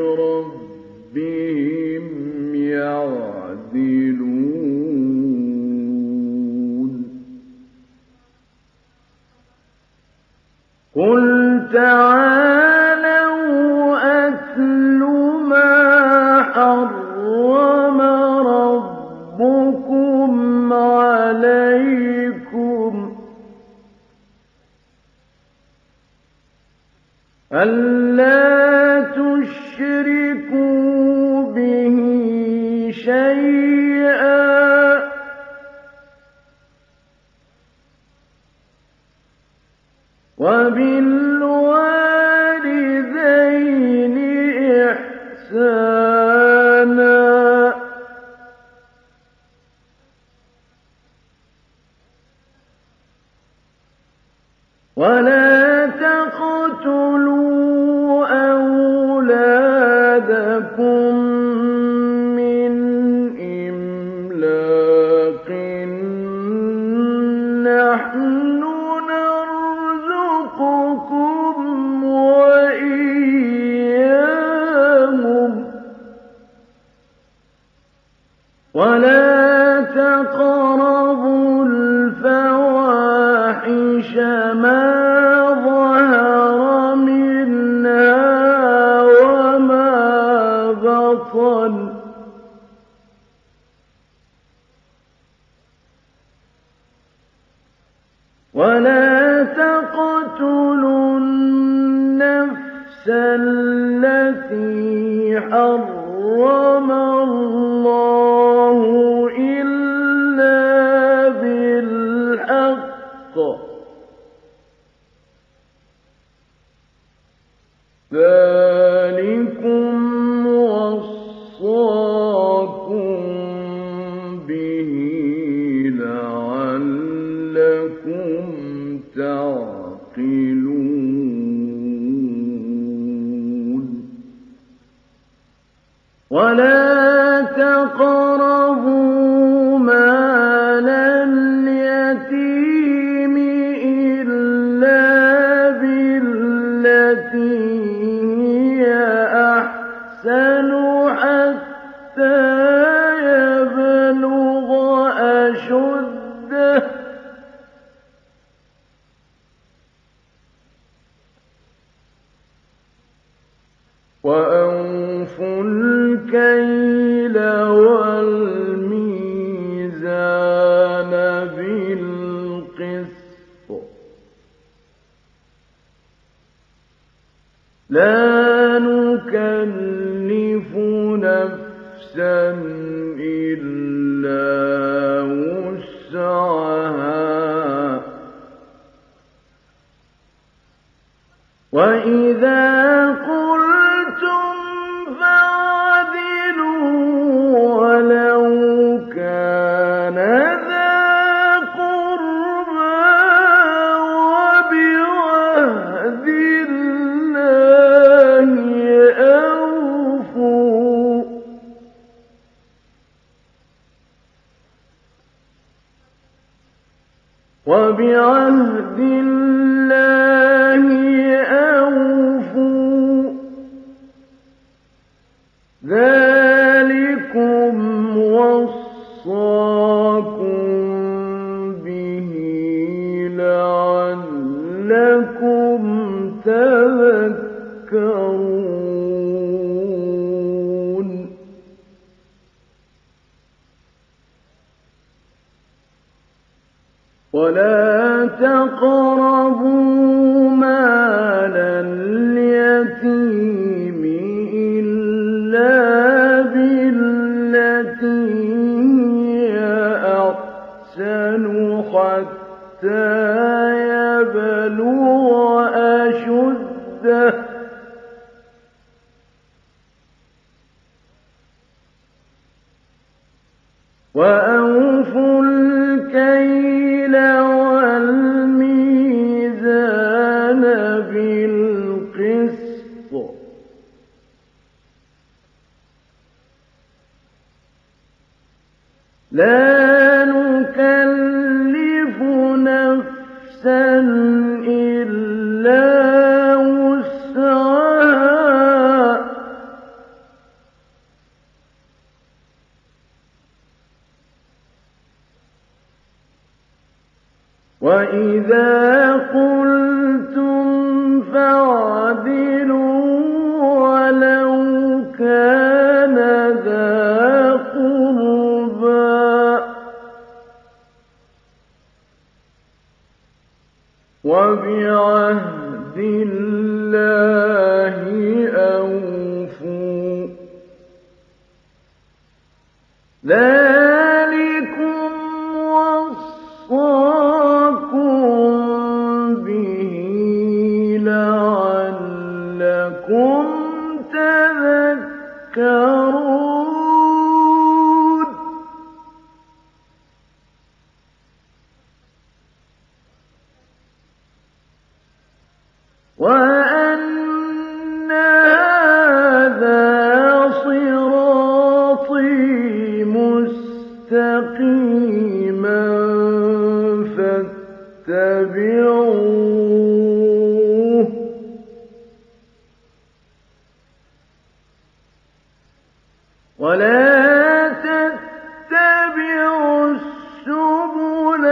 بربهم يعدلون قل تعالوا أتل ما حرم ربكم عليكم ألا تشركوا به شيئا وبالوالدين إحسانا ولا تقتلوا التي حرم الله إلا بالحق ذلكم وصاكم به لعلكم تعقلون ولا تقربوا مال اليتيم إلا بالتي هي أحسن حتى يبلغ أشده وأوفوا الكيل والميزان بالقسط لا نكلف نفسا إلا وسعها وإذا قلتم فاعدلوا ولو كان ذا قربى وبعهد الله أوفوا وبعهد الله أوفوا ذلكم وصاكم به لعلكم تذكرون ولا تقربوا مال اليتيم إلا بالتي هي أحسن حتى يبلغ أشده وأوفوا الكيل والميزان بالقسط لا نكلف نفسا إلا وسعها وإذا قلتم فاعدلوا ولو كان ذا قربى وبعهد الله أوفوا ذلكم وصاكم به لعلكم تذكرون وأن هذا صراطي مستقيما فاتبعوه ولا تتبعوا السبل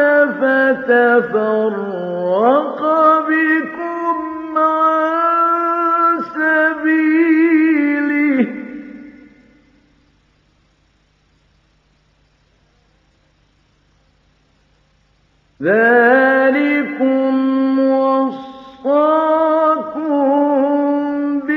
فتفرق بكم عن سبيله ذلكم وصاكم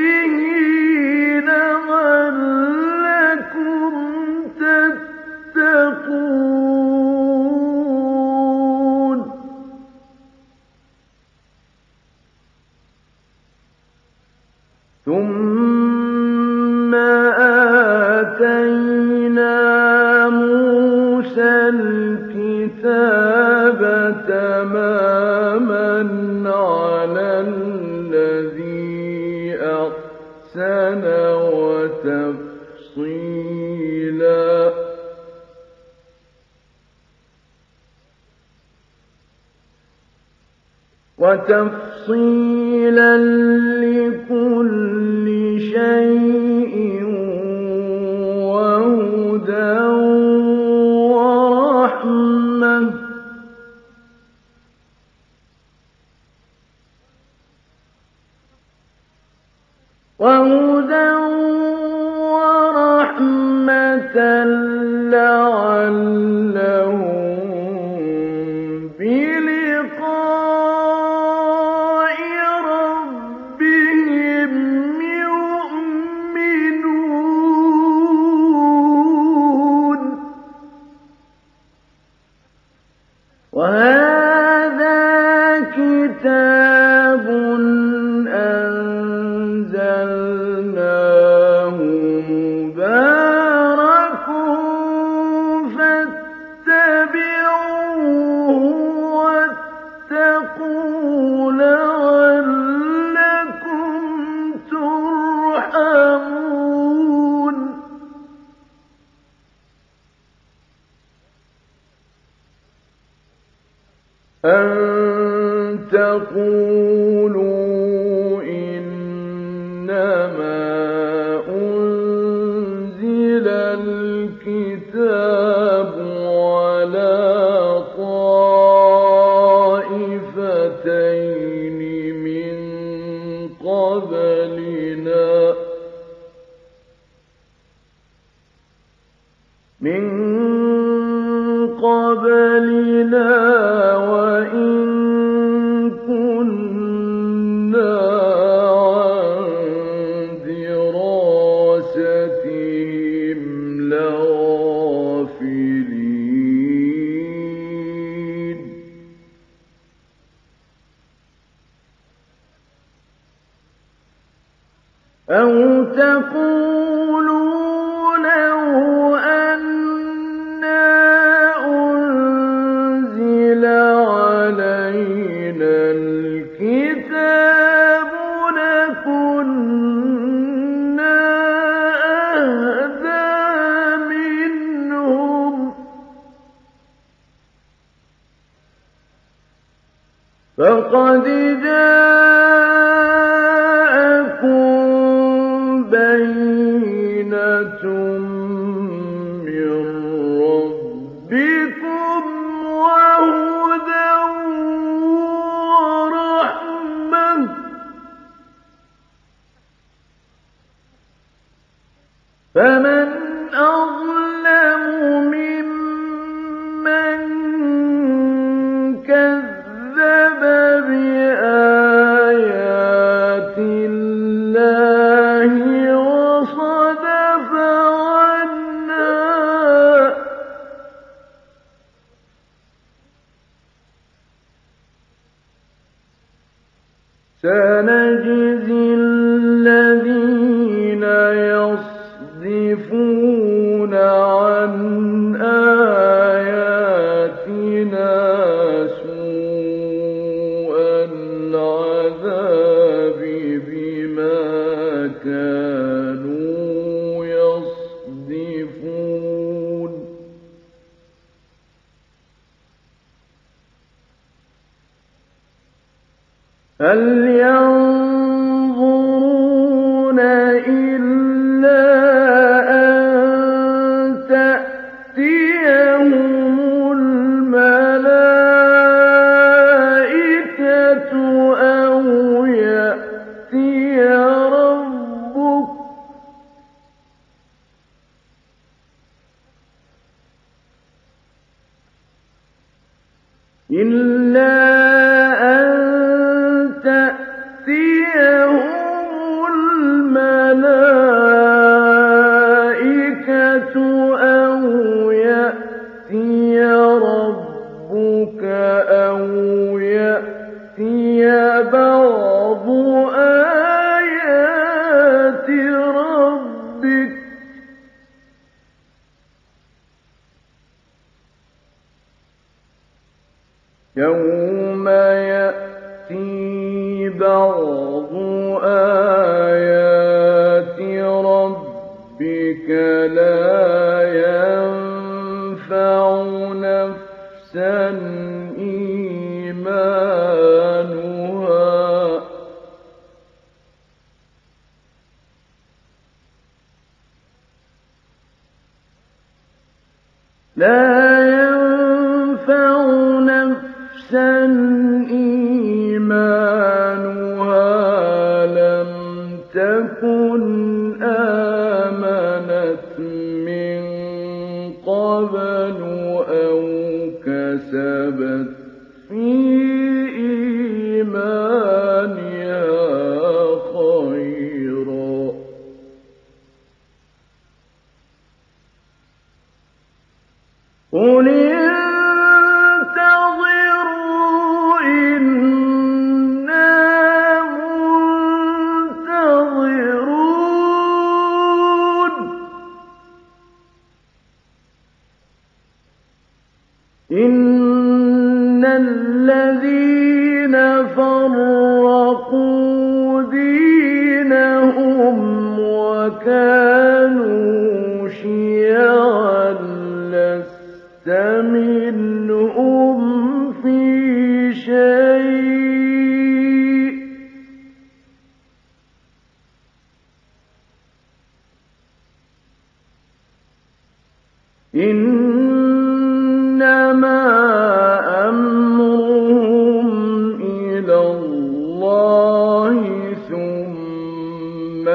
ثُمَّ آتَيْنَا مُوسَى الْكِتَابَ تَمَامًا عَلَى الَّذِي أَحْسَنَ وتفصيلا لكل شيء وهدى ورحمة لعلهم بلقاء ربهم يؤمنون وهذا كتاب أنزلناه مبارك فاتبعوه واتقوا لعلكم ترحمون أن تقولوا إنما أنزل الكتاب على طائفتين من قبلنا وإن كنا عن دراستهم لغافلين أو تقولوا لو أنا أنزل علينا الكتاب لكنا أهدى منهم فقد جاءكم بينة من ربكم وهدى ورحمة فمن أظلم ممن كذب بآيات الله وصدف عنها سنجزي الذين يصدفون عن آياتنا سوء العذاب بما كانوا يصدفون هل ينظرون إلا أن تأتيهم الملائكة أو يأتي ربك إلا أن تأتيهم الملائكة أو يأتي ربك أو يأتي بعض آيات بعض آيات ربك لا ينفع نفسا إيمانها لم تكن آمنت من قبل أو كسبت في إيمانها خيرا قل انتظروا إنا منتظرون إن الذين فرقوا دينهم وكانوا شيعا لست منهم في شيء إنما أمرهم إلى الله ثم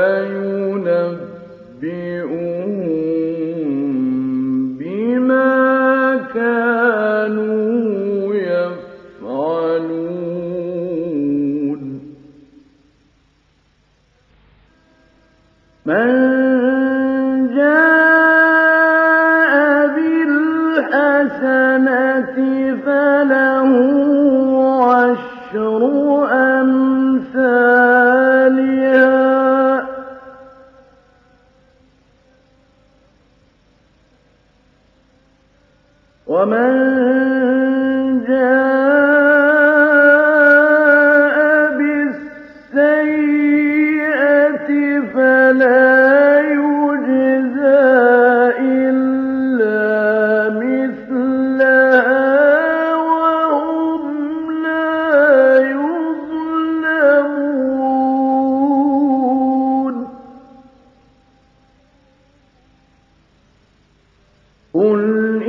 ينبئهم بما كانوا يفعلون من جاء بالحسنة فله عشر أمثالها ومن جاء بالسيئة فلا يجزى إلا مثلها وهم لا يظلمون قل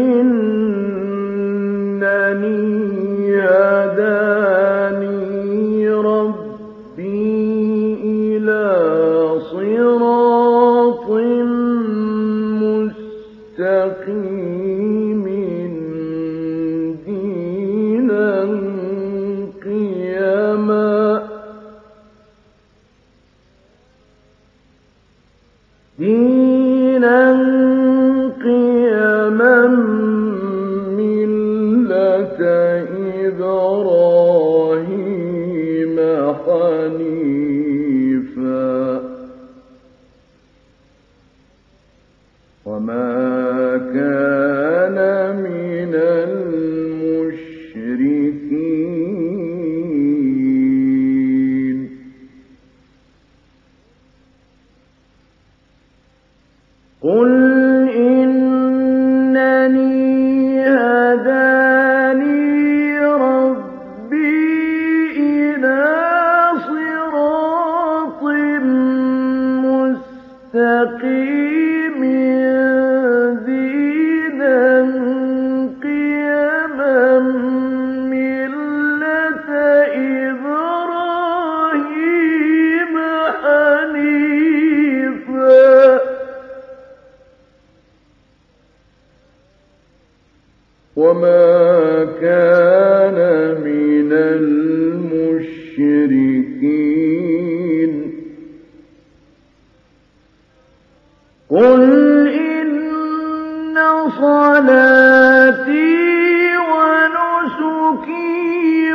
إنني هداني ربي إلى صراط مستقيم دينا قيما ملة إبراهيم حنيفا وما كان من المشركين قل إنني هداني ربي إلى صراط مستقيم دينا قيما ملة إبراهيم حنيفا وما كان من المشركين قل إن صلاتي ونسكي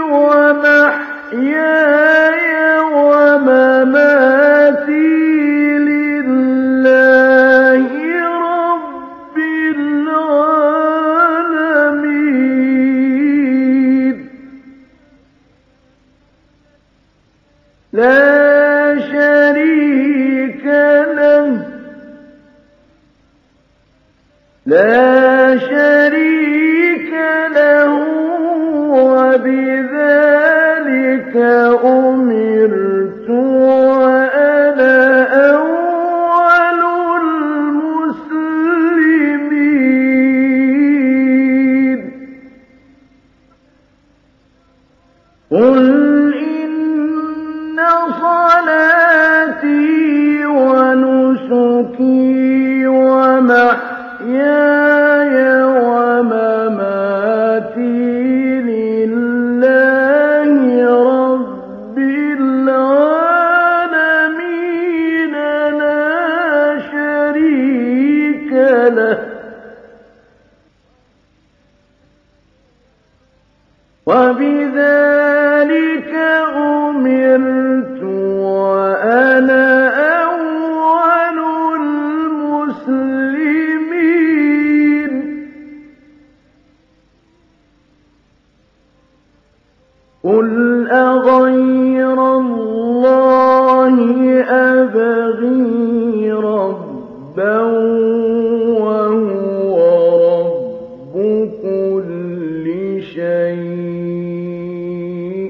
ومحياي ومماتي لله رب العالمين لا شريك له وبذلك أمرت وأنا أول المسلمين قل إن صلاتي ونسكي ومحياي ومماتي لله رب العالمين لا شريك له وبذلك أمرت وأنا أول المسلمين قل أغير الله أبغي ربا وهو رب كل شيء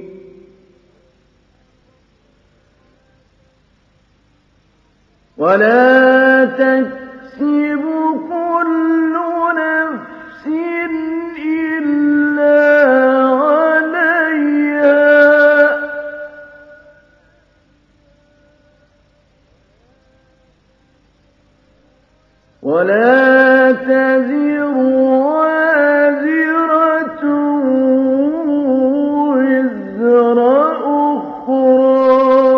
ولا تكسب كل نفس إلا عليها ولا تزر وازرة وزر أخرى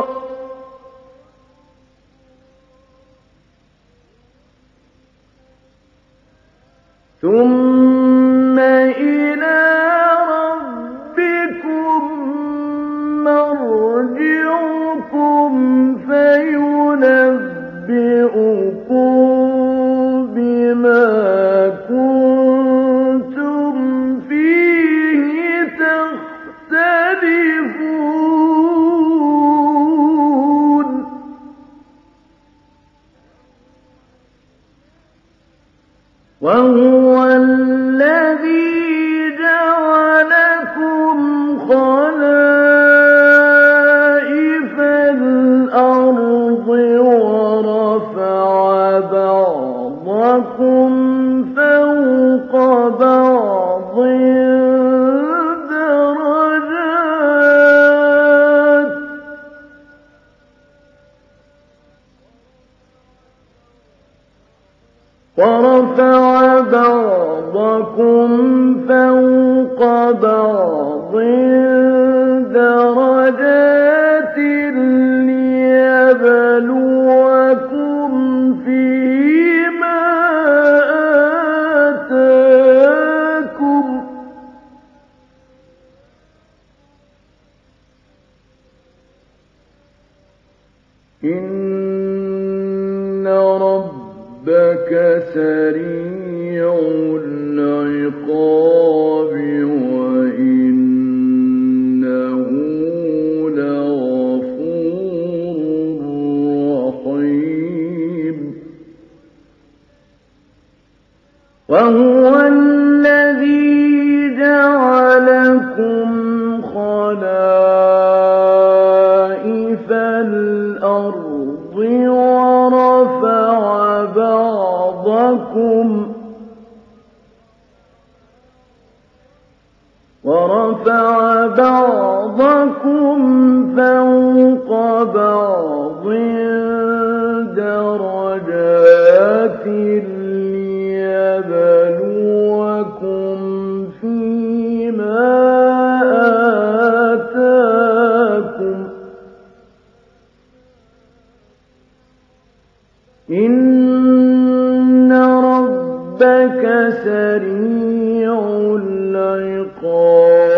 ثم إلى ربكم مرجعكم فينبئكم بما كنتم فيه تختلفون وهو الذي جعلكم خلائف الأرض ورفع بعضكم فوق بعض درجات ورفع بعضكم فوق بعض درجات ليبلوكم فيما آتاكم إن ربك سريع العقاب وإنه لغفور رحيم وهو الذي جعلكم خلائف الأرض ورفع بعضكم فوق بعض درجات ليبلوكم فيما آتاكم إن ربك سريع العقاب